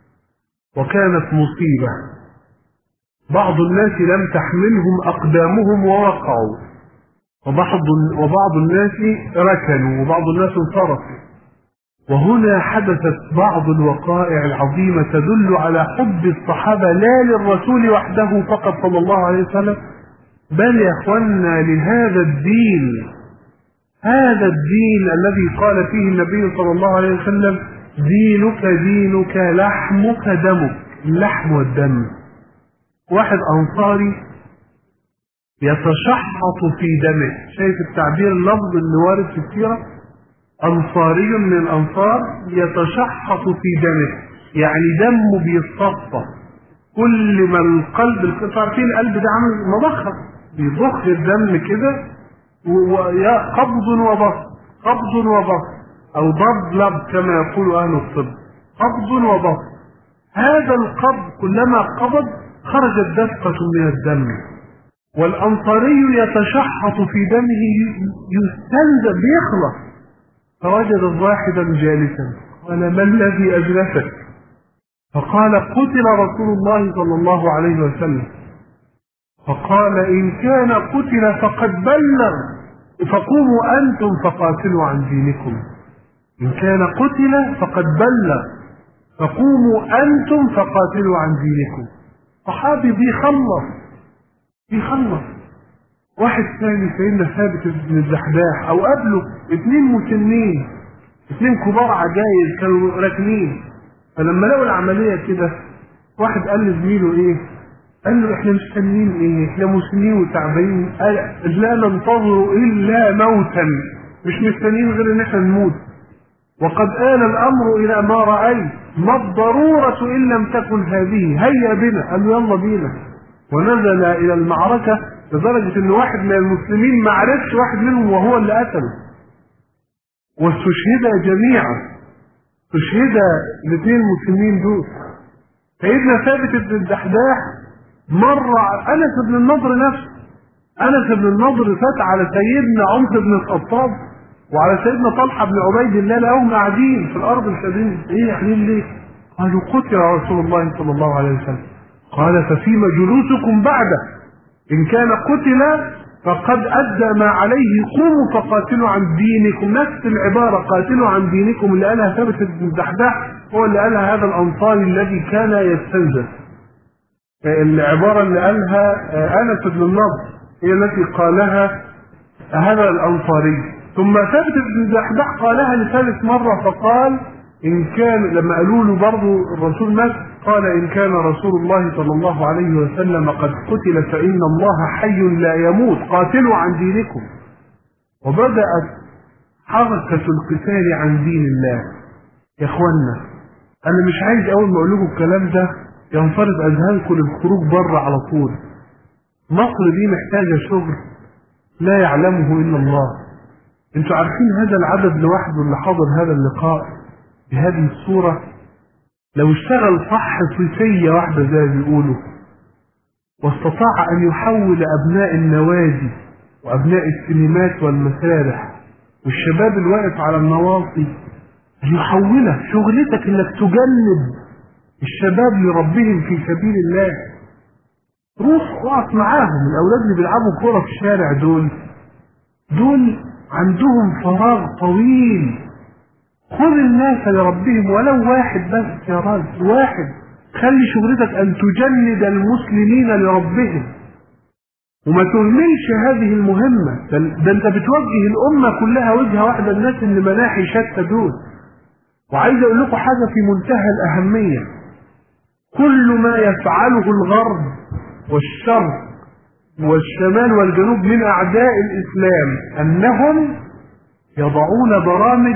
وكانت مصيبة، بعض الناس لم تحملهم أقدامهم ووقعوا، وبعض وبعض الناس ركنوا وبعض الناس انصرفوا. وهنا حدثت بعض الوقائع العظيمة تدل على حب الصحابة لا للرسول وحده فقط صلى الله عليه وسلم، بل يا اخوانا لهذا الدين، هذا الدين الذي قال فيه النبي صلى الله عليه وسلم: دينك دينك لحمك دمك. اللحم والدم. واحد أنصاري يتشحط في دمه، شايف التعبير اللفظ اللي وارد في السيرة؟ أنصاري من الأنصار يتشحط في دمه، يعني دمه بيتصفى. كل ما القلب، عارفين القلب ده عامل مضخة، بيضخ الدم كده، قبض وبسط، قبض وبسط، أو ضبلب كما يقول أهل الطب، قبض وبسط. هذا القبض كلما قبض خرجت دفقة من الدم. والأنصاري يتشحط في دمه يستنزف بيخلص. فوجد واحدا جالسا قال: ما الذي أجلسك؟ فقال: قتل رسول الله صلى الله عليه وسلم. فقال: إن كان قتل فقد بلغ، فقوموا أنتم فقاتلوا عن دينكم. إن كان قتل فقد بلغ، فقوموا أنتم فقاتلوا عن دينكم. صحابي بيخلص بيخلص. واحد ثاني سيدنا ثابت بن الدحداح أو قبله اثنين مسنين، اثنين كبار عجايز كانوا راكنين. فلما لقوا العملية كده واحد قال لزميله إيه؟ قال له: إحنا مستنيين إيه؟ إحنا مسنين وتعبانين، لا ننتظر إلا موتا، مش مستنيين غير إن إحنا نموت. وقد آل الأمر إلى ما رأيت، ما الضرورة إن لم تكن هذه، هيا بنا. قال له: يلا بينا. ونزل إلى المعركة لدرجة إن واحد من المسلمين ما عرفش واحد منهم وهو اللي قتله. واستشهد جميعا، استشهد الاثنين المسلمين دول. سيدنا ثابت بن الدحداح مر أنس بن النضر نفسه. أنس بن النضر فات على سيدنا عمر بن الخطاب وعلى سيدنا طلحة بن عبيد الله، لقوهم قاعدين في الأرض مش قادرين. إيه قاعدين ليه؟ قالوا: قتل رسول الله صلى الله عليه وسلم. قال: ففيما جلوسكم بعده؟ إن كان قتل فقد أدى ما عليه، قوموا فقاتلوا عن دينكم. نفس العبارة قاتلوا عن دينكم اللي قالها ثابت بن الدحداح هو اللي قالها هذا الأنصاري الذي كان يستنزف. العبارة اللي قالها أنس بن النضر هي التي قالها هذا الأنصاري. ثم ثابت بن الدحداح قالها لثالث مرة فقال: إن كان، لما قالوا له برضه الرسول مات، قال: إن كان رسول الله صلى الله عليه وسلم قد قتل فإن الله حي لا يموت، قاتلوا عن دينكم. وبدأت حركة القتال عن دين الله. يا إخوانا، أنا مش عايز أول ما أقول لكم الكلام ده ينفرد أذهانكم للخروج بره على طول. مصر دي محتاجة شغل لا يعلمه إلا الله. انتوا عارفين هذا العدد لوحده اللي حضر هذا اللقاء بهذه الصورة، لو اشتغل صح صيفية واحدة زي ما بيقولوا، واستطاع أن يحول أبناء النوادي وأبناء السينمات والمسارح والشباب الواقف على النواصي، يحولها. شغلتك إنك تجنب الشباب لربهم في سبيل الله. روح واقف معاهم. الأولاد اللي بيلعبوا كورة في الشارع دول دول عندهم فراغ طويل. خذ الناس لربهم ولو واحد بس يا راجل، واحد. خلي شغلتك أن تجند المسلمين لربهم، وما تهملش هذه المهمة. ده أنت بتوجه الأمة كلها وجهة واحدة، الناس اللي مناحي شتى دول. وعايز أقول لكم حاجة في منتهى الأهمية: كل ما يفعله الغرب والشرق والشمال والجنوب من أعداء الإسلام أنهم يضعون برامج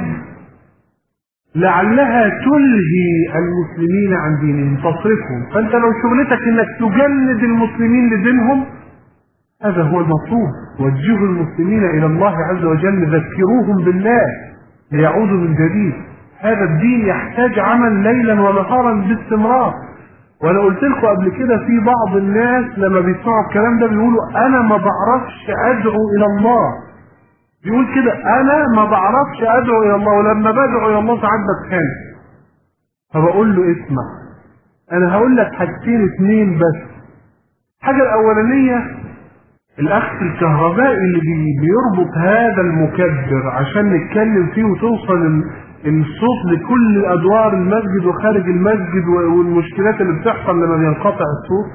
لعلها تلهي المسلمين عن دينهم، تصرفهم. فأنت لو شغلتك إنك تجند المسلمين لدينهم، هذا هو المطلوب. وجهوا المسلمين إلى الله عز وجل، ذكروهم بالله ليعودوا من جديد. هذا الدين يحتاج عمل ليلا ونهارا باستمرار. وانا قلت لكم قبل كده في بعض الناس لما بيسمعوا الكلام ده بيقولوا: انا ما بعرفش ادعو الى الله. بيقول كده: انا ما بعرفش ادعو الى الله، ولما بدعو الى الله ساعات بتخانق. فبقول له: اسمع، انا هقول لك حاجتين اتنين بس. الحاجه الاولانيه الاخ الكهربائي اللي بيربط هذا المكبر عشان نتكلم فيه وتوصل الصوت لكل ادوار المسجد وخارج المسجد والمشكلات اللي بتحصل لما بينقطع الصوت،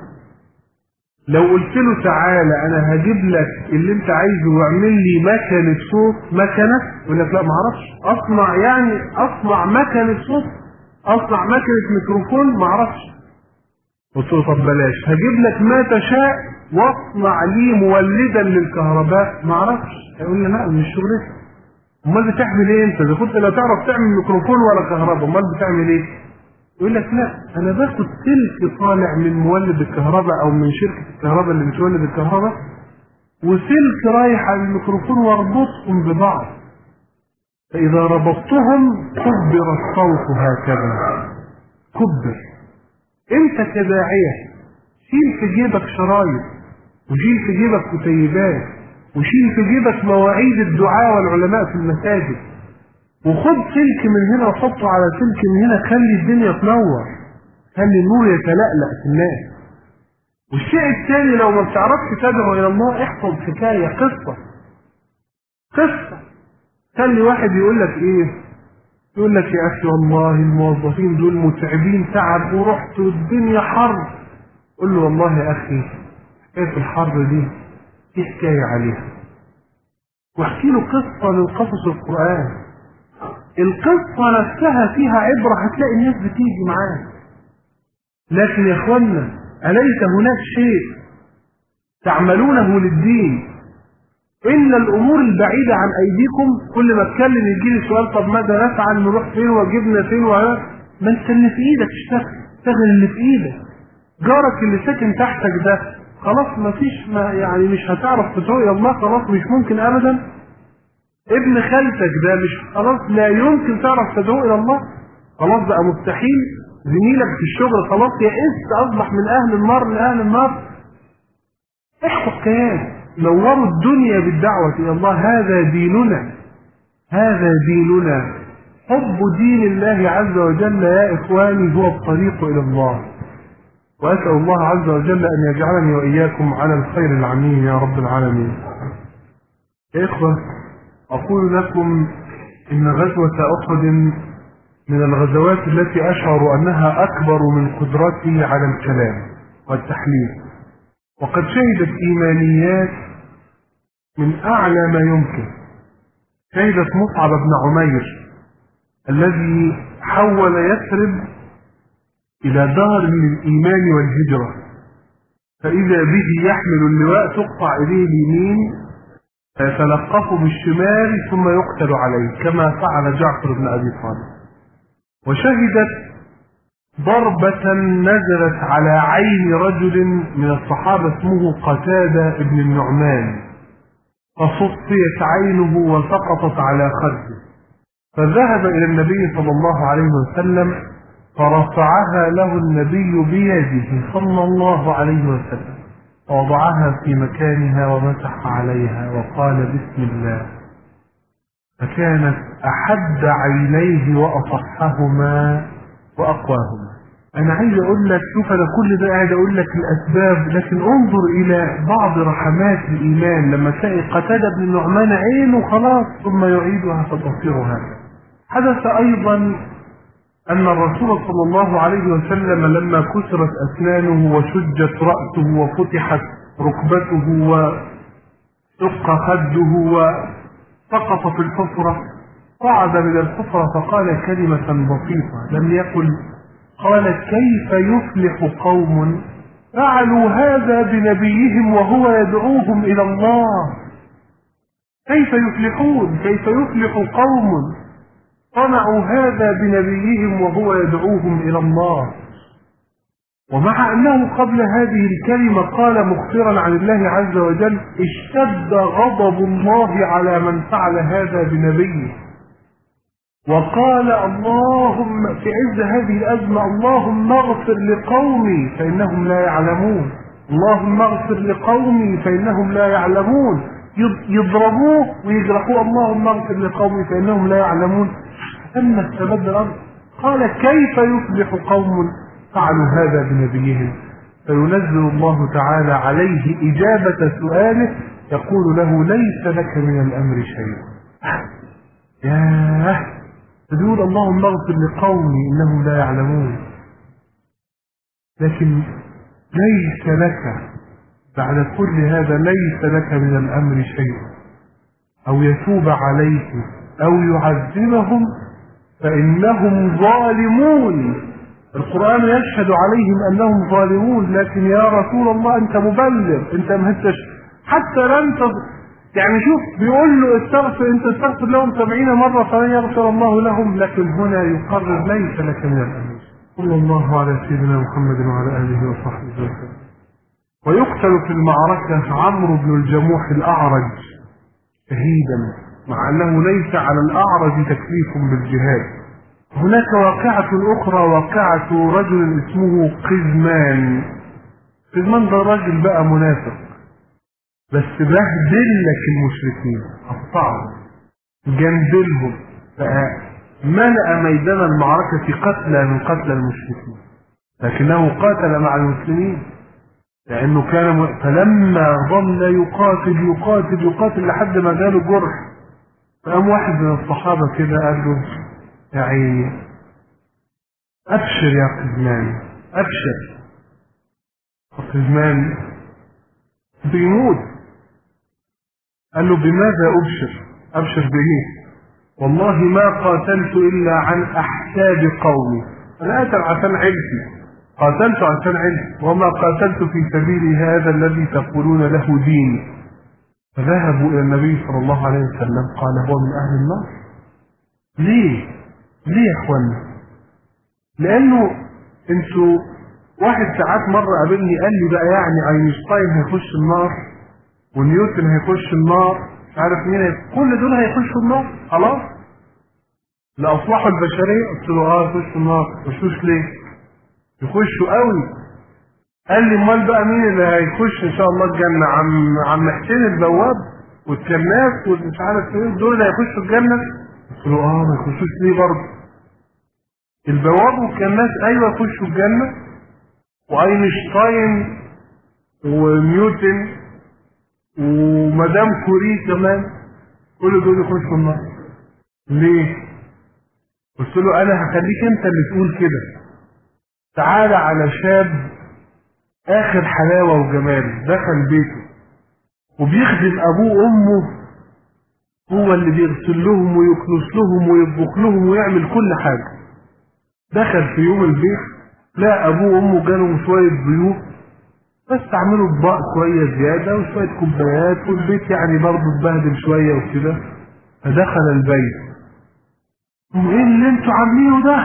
لو قلت له تعالى انا هجيب لك اللي انت عايزه واعمل لي مكنه صوت، مكنه، يقول لك لا ما اعرفش اصنع، يعني اصنع مكنه صوت، اصنع مكنه ميكروفون، ما اعرفش. قلت له طب بلاش، هجيب لك ما تشاء واصنع لي مولدا للكهرباء، ما اعرفش. هيقول لي لا مش شغلتي. امال بتعمل ايه انت؟ اذا كنت لا تعرف تعمل ميكروفون ولا كهرباء امال بتعمل ايه؟ يقول لك لا انا باخد سلك طالع من مولد الكهرباء او من شركه الكهرباء اللي بتولد الكهرباء وسلك رايح على الميكروفون واربطهم ببعض، فاذا ربطتهم كبر الصوت هكذا. كبر. انت كداعيه شيل في جيبك شرايط وشيل في جيبك كتيبات وشيل في جيبك مواعيد الدعاء والعلماء في المساجد، وخد سلك من هنا وحطه على سلك من هنا، خلي الدنيا تنور، خلي النور يتلألأ في الناس. والشيء الثاني لو ما بتعرفش تدعو الى الله احفظ حكايه، قصه قصه. خلي واحد يقول لك ايه؟ يقول لك يا اخي والله الموظفين دول متعبين تعب ورحت والدنيا حر. قول له والله يا اخي حكايه الحر دي في حكايه عليها، واحكي له قصه من قصص القران. القصه نفسها فيها عبره، هتلاقي الناس بتيجي معاك. لكن يا اخوانا أليس هناك شيء تعملونه للدين إلا الأمور البعيدة عن أيديكم؟ كل ما اتكلم يجي لي سؤال طب ماذا نفعل، نروح فين وجبنا فين ولا؟ ما انت اللي في ايدك اشتغل، اشتغل اللي في ايدك. جارك اللي ساكن تحتك ده خلاص ما فيش، ما يعني مش هتعرف تدعو الى الله، خلاص مش ممكن ابدا. ابن خالتك ده مش خلاص لا يمكن تعرف تدعو الى الله، خلاص بقى مستحيل. زميلك في الشغل خلاص يئست، اصبح من اهل النار لاهل النار. احفظ كيان، نوروا الدنيا بالدعوة الى الله. هذا ديننا، هذا ديننا. حب دين الله عز وجل يا اخواني هو الطريق الى الله. واسأل الله عز وجل ان يجعلني واياكم على الخير العميم يا رب العالمين. يا اخوة اقول لكم ان غزوة احد من الغزوات التي اشعر انها اكبر من قدرتي على الكلام والتحليل، وقد شهدت ايمانيات من اعلى ما يمكن. شهدت مصعب بن عمير الذي حول يثرب الى دار للايمان والهجرة، فاذا به يحمل اللواء تقطع اليه اليمين فيتلقفه بالشمال ثم يقتل عليه كما فعل جعفر بن ابي طالب. وشهدت ضربة نزلت على عين رجل من الصحابة اسمه قتادة بن النعمان، فصفيت عينه وسقطت على خده، فذهب إلى النبي صلى الله عليه وسلم فرفعها له النبي بيده صلى الله عليه وسلم، ووضعها في مكانها ومسح عليها وقال بسم الله، فكانت أحد عينيه وأصحهما وأقواهما. أنا عايز أقول لك، شوف أنا كل ده قاعد أقول لك الأسباب، لكن انظر إلى بعض رحمات الإيمان لما تلاقي قتادة بن النعمان عينه خلاص ثم يعيدها فتصير هذا. حدث أيضا أن الرسول صلى الله عليه وسلم لما كسرت أسنانه وشجت رأسه وفتحت ركبته وشق خده وسقط في الحفرة، صعد من الحفرة فقال كلمة بسيطة لم يقل، قال كيف يفلح قوم فعلوا هذا بنبيهم وهو يدعوهم إلى الله. كيف يفلحون؟ كيف يفلح قوم صنعوا هذا بنبيهم وهو يدعوهم إلى الله. ومع أنه قبل هذه الكلمة قال مخبرا عن الله عز وجل اشتد غضب الله على من فعل هذا بنبيه، وقال اللهم في عز هذه الأزمة اللهم اغفر لقومي فإنهم لا يعلمون، اللهم اغفر لقومي فإنهم لا يعلمون. يضربوه ويجرحوه، اللهم اغفر لقومي فإنهم لا يعلمون. ثم استبد الأرض قال كيف يفلح قوم فعلوا هذا بنبيهم. فينزل الله تعالى عليه إجابة سؤاله يقول له ليس لك من الأمر شيء. ياه، فيقول اللهم اغفر لقومي إنهم لا يعلمون. لكن ليس لك بعد كل هذا، ليس لك من الأمر شيء، أو يتوب عليهم أو يعذبهم فإنهم ظالمون. القرآن يشهد عليهم أنهم ظالمون، لكن يا رسول الله أنت مبلغ، أنت مهتش حتى لن تض... يعني شوف بيقول له استغفر، أنت استغفر لهم سبعين مرة فلن يغفر الله لهم، لكن هنا يقرر ليس لك من الأمر. صلى الله على سيدنا محمد وعلى آله وصحبه وسلم. ويقتل في المعركة عمرو بن الجموح الأعرج شهيدا، مع أنه ليس على الأعرج تكليف بالجهاد. هناك واقعة أخرى، واقعة رجل اسمه قزمان. قزمان ده راجل بقى منافق، بس بهدل لك المشركين، قطعهم جنبلهم، فملأ ميدان المعركة قتلى من قتلى المشركين، لكنه قاتل مع المسلمين لأنه كان م... فلما ظل يقاتل يقاتل يقاتل لحد ما جاله جرح، فقام واحد من الصحابة كده قال له يا عيني أبشر يا قزمان أبشر. قزمان بيموت، قال له بماذا أبشر؟ أبشر بإيه؟ والله ما قاتلت إلا عن أحساب قومي، أنا قاتل عشان عيلتي، قاتلت عشان عيلتي، وما قاتلت في سبيل هذا الذي تقولون له دين. فذهبوا إلى النبي صلى الله عليه وسلم قال هو من أهل النار. ليه؟ ليه يا أخوانا؟ لأنه انتوا واحد ساعات مرة قابلني قال لي بقى يعني اينشتاين هيخش النار ونيوتن هيخش النار، مش عارف مين هيخش. كل دول هيخشوا النار خلاص لأصلحوا البشرية. قلت له اه يخشوا النار. مشوش ليه؟ يخشوا قوي. قال لي امال بقى مين اللي هيخش ان شاء الله الجنة؟ عم عم حسين البواب والكناس والمش عارف ايه، دول اللي هيخشوا الجنة. قلت له اه ما يخشوش ليه برضه؟ البواب والكناس ايوه يخشوا الجنة، واينشتاين ونيوتن ومدام كوري كمان كل دول يخشوا النار. ليه؟ قلت له انا هخليك انت اللي تقول كده. تعالى على شاب اخر حلاوة وجمال دخل بيته وبيخدم ابوه وامه، هو اللي بيغسل لهم ويكنس لهم ويطبخ لهم ويعمل كل حاجة. دخل في يوم البيت لا ابوه وامه جالهم شوية ضيوف بس عملوا اطباق شوية زيادة وشوية كوبايات، والبيت يعني برضه اتبهدل شوية وكده. فدخل البيت، ايه اللي انتوا عاملينه ده؟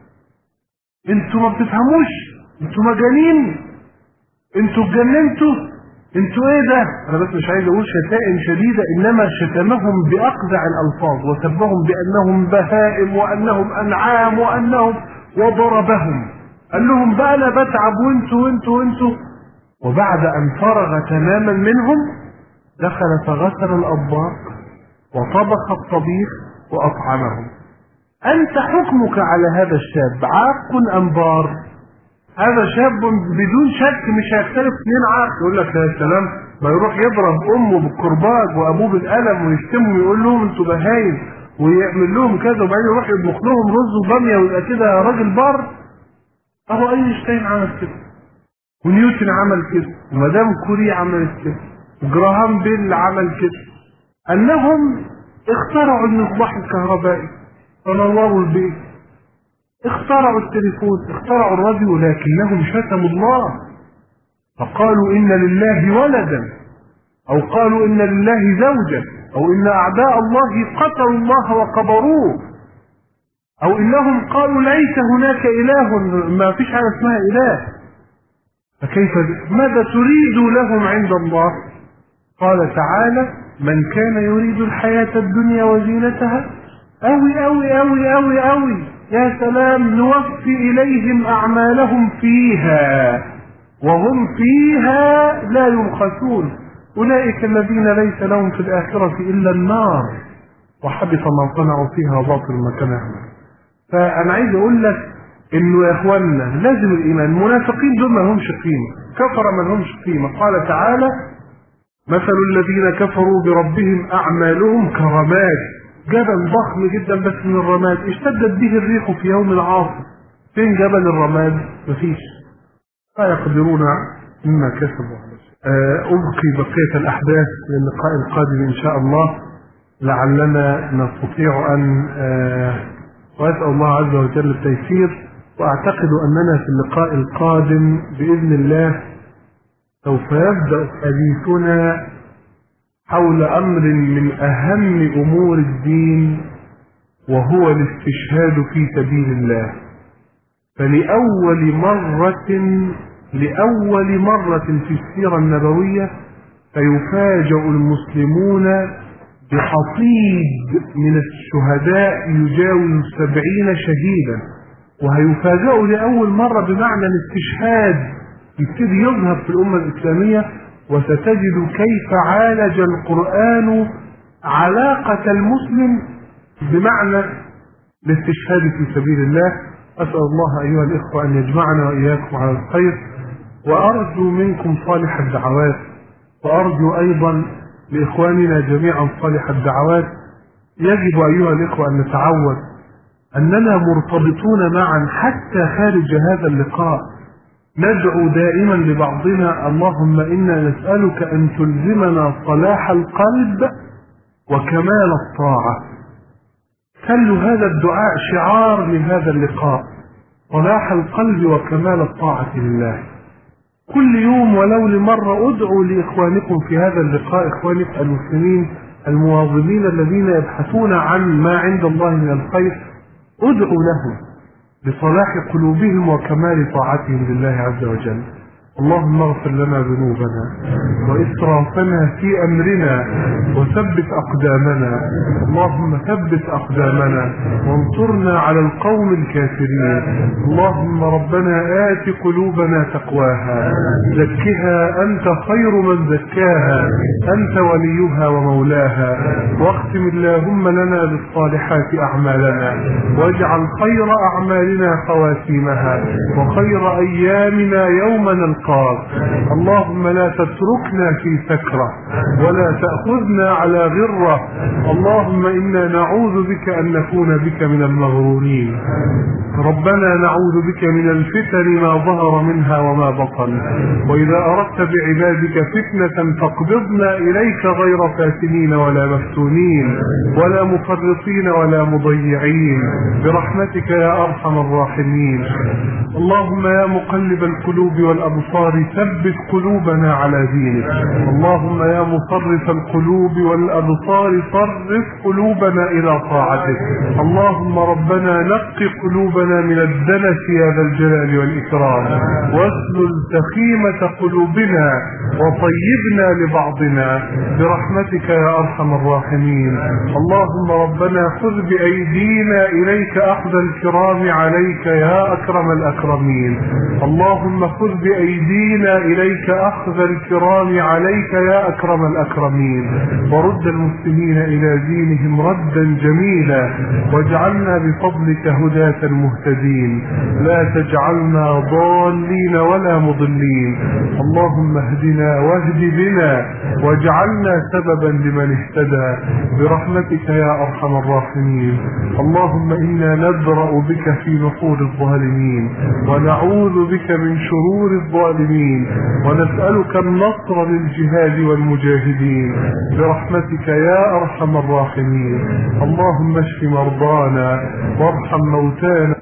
انتوا ما بتفهموش، انتوا مجانين، انتوا اتجننتوا، انتوا ايه ده؟ انا بس مش عايز اقول شتائم شديدة، انما شتمهم باقذع الالفاظ وسبهم بانهم بهائم وانهم انعام وانهم، وضربهم. قال لهم بقى انا بتعب وانتوا وانتوا وانتوا. وبعد ان فرغ تماما منهم دخل فغسل الاطباق وطبخ الطبيخ واطعمهم. انت حكمك على هذا الشاب عاق ام بار؟ هذا شاب بدون شك مش هيختلف اثنين عاق. يقول لك يا سلام، ما يروح يضرب امه بالكرباج وابوه بالقلم ويشتمهم ويقول لهم انتوا بهايم ويعمل لهم كذا، وبعدين يروح يطبخ لهم رز وباميه ويبقى كده راجل بار. اهو اينشتاين عمل كده، ونيوتن عمل كده، ومدام كوري عملت كده، وجراهام بيل عمل كده. انهم اخترعوا المصباح الكهربائي فنوروا البيت، اخترعوا التليفون، اخترعوا الراديو، لكنهم شتموا الله فقالوا ان لله ولدا، او قالوا ان لله زوجة، او ان اعداء الله قتلوا الله وقبروه، او انهم قالوا ليس هناك اله، ما فيش حاجة اسمها اله. فكيف ماذا تريد لهم عند الله؟ قال تعالى من كان يريد الحياة الدنيا وزينتها اوي اوي اوي اوي اوي يا سلام نوفي إليهم أعمالهم فيها وهم فيها لا يبخسون أولئك الذين ليس لهم في الآخرة إلا النار وحبط ما صنعوا فيها وباطل ما كانوا يعملون. فأنا عايز أقول لك انه يا اخوانا لازم الايمان. المنافقين دول ما لهمش قيمه، كفر ما لهمش قيمه. قال تعالى: مثل الذين كفروا بربهم اعمالهم كرماد، جبل ضخم جدا بس من الرماد اشتدت به الريح في يوم عاصف. فين جبل الرماد؟ مفيش. لا يقدرون مما كسبوا على شيء. أبقي بقية الأحداث للقاء القادم إن شاء الله، لعلنا نستطيع أن وأسأل الله عز وجل التيسير. وأعتقد أننا في اللقاء القادم بإذن الله سوف يبدأ حديثنا حول أمر من أهم أمور الدين، وهو الاستشهاد في سبيل الله. فلأول مرة لأول مرة في السيرة النبوية سيفاجأ المسلمون بحصيد من الشهداء يجاوز سبعين شهيدا، وهيفاجئوا لأول مرة بمعنى الاستشهاد يبتدي يظهر في الأمة الإسلامية. وستجد كيف عالج القرآن علاقة المسلم بمعنى الاستشهاد في سبيل الله. أسأل الله أيها الإخوة أن يجمعنا وإياكم على الخير، وأرجو منكم صالح الدعوات، وأرجو أيضا لإخواننا جميعا صالح الدعوات. يجب أيها الإخوة أن نتعود أننا مرتبطون معا حتى خارج هذا اللقاء. ندعو دائما لبعضنا: اللهم إنا نسألك أن تلزمنا صلاح القلب وكمال الطاعة. خلوا هذا الدعاء شعار لهذا اللقاء: صلاح القلب وكمال الطاعة لله. كل يوم ولو لمرة ادعوا لإخوانكم في هذا اللقاء، إخوانكم المسلمين المواظبين الذين يبحثون عن ما عند الله من الخير، ادعوا لهم بصلاح قلوبهم وكمال طاعتهم لله عز وجل. اللهم اغفر لنا ذنوبنا وإسرافنا في أمرنا وثبت أقدامنا. اللهم ثبت أقدامنا وانصرنا على القوم الكافرين. اللهم ربنا آت قلوبنا تقواها، زكها أنت خير من زكاها، أنت وليها ومولاها. واختم اللهم لنا بالصالحات أعمالنا، واجعل خير أعمالنا خواتيمها، وخير أيامنا يوم نلقاك. اللهم لا تتركنا في سكرة ولا تأخذنا على غرة. اللهم إنا نعوذ بك أن نكون بك من المغرورين. ربنا نعوذ بك من الفتن ما ظهر منها وما بطن، وإذا أردت بعبادك فتنة فاقبضنا إليك غير فاتنين ولا مفتونين ولا مفرطين ولا مضيعين، برحمتك يا أرحم الراحمين. اللهم يا مقلب القلوب والأبصار ثبت قلوبنا على دينك. اللهم يا مصرف القلوب والأبصار صرف قلوبنا إلى طاعتك. اللهم ربنا نق قلوبنا من الدنس يا ذا الجلال والإكرام، واسلل سخيمة قلوبنا وطيبنا لبعضنا برحمتك يا أرحم الراحمين. اللهم ربنا خذ بأيدينا إليك أخذ الكرام عليك يا أكرم الأكرمين. اللهم خذ بأيدينا إليك أخذ الكرام عليك يا أكرم الأكرمين، ورد المسلمين إلى دينهم ردا جميلا، واجعلنا بفضلك هداة مهتدين، لا تجعلنا ضالين ولا مضلين. اللهم اهدنا واهد بنا واجعلنا سببا لمن اهتدى برحمتك يا أرحم الراحمين. اللهم إنا نبرأ بك في نحور الظالمين، ونعوذ بك من شرور الظالمين، ونسألك النصر للجهاد والمجاهدين برحمتك يا أرحم الراحمين. اللهم اشف مرضانا وارحم موتانا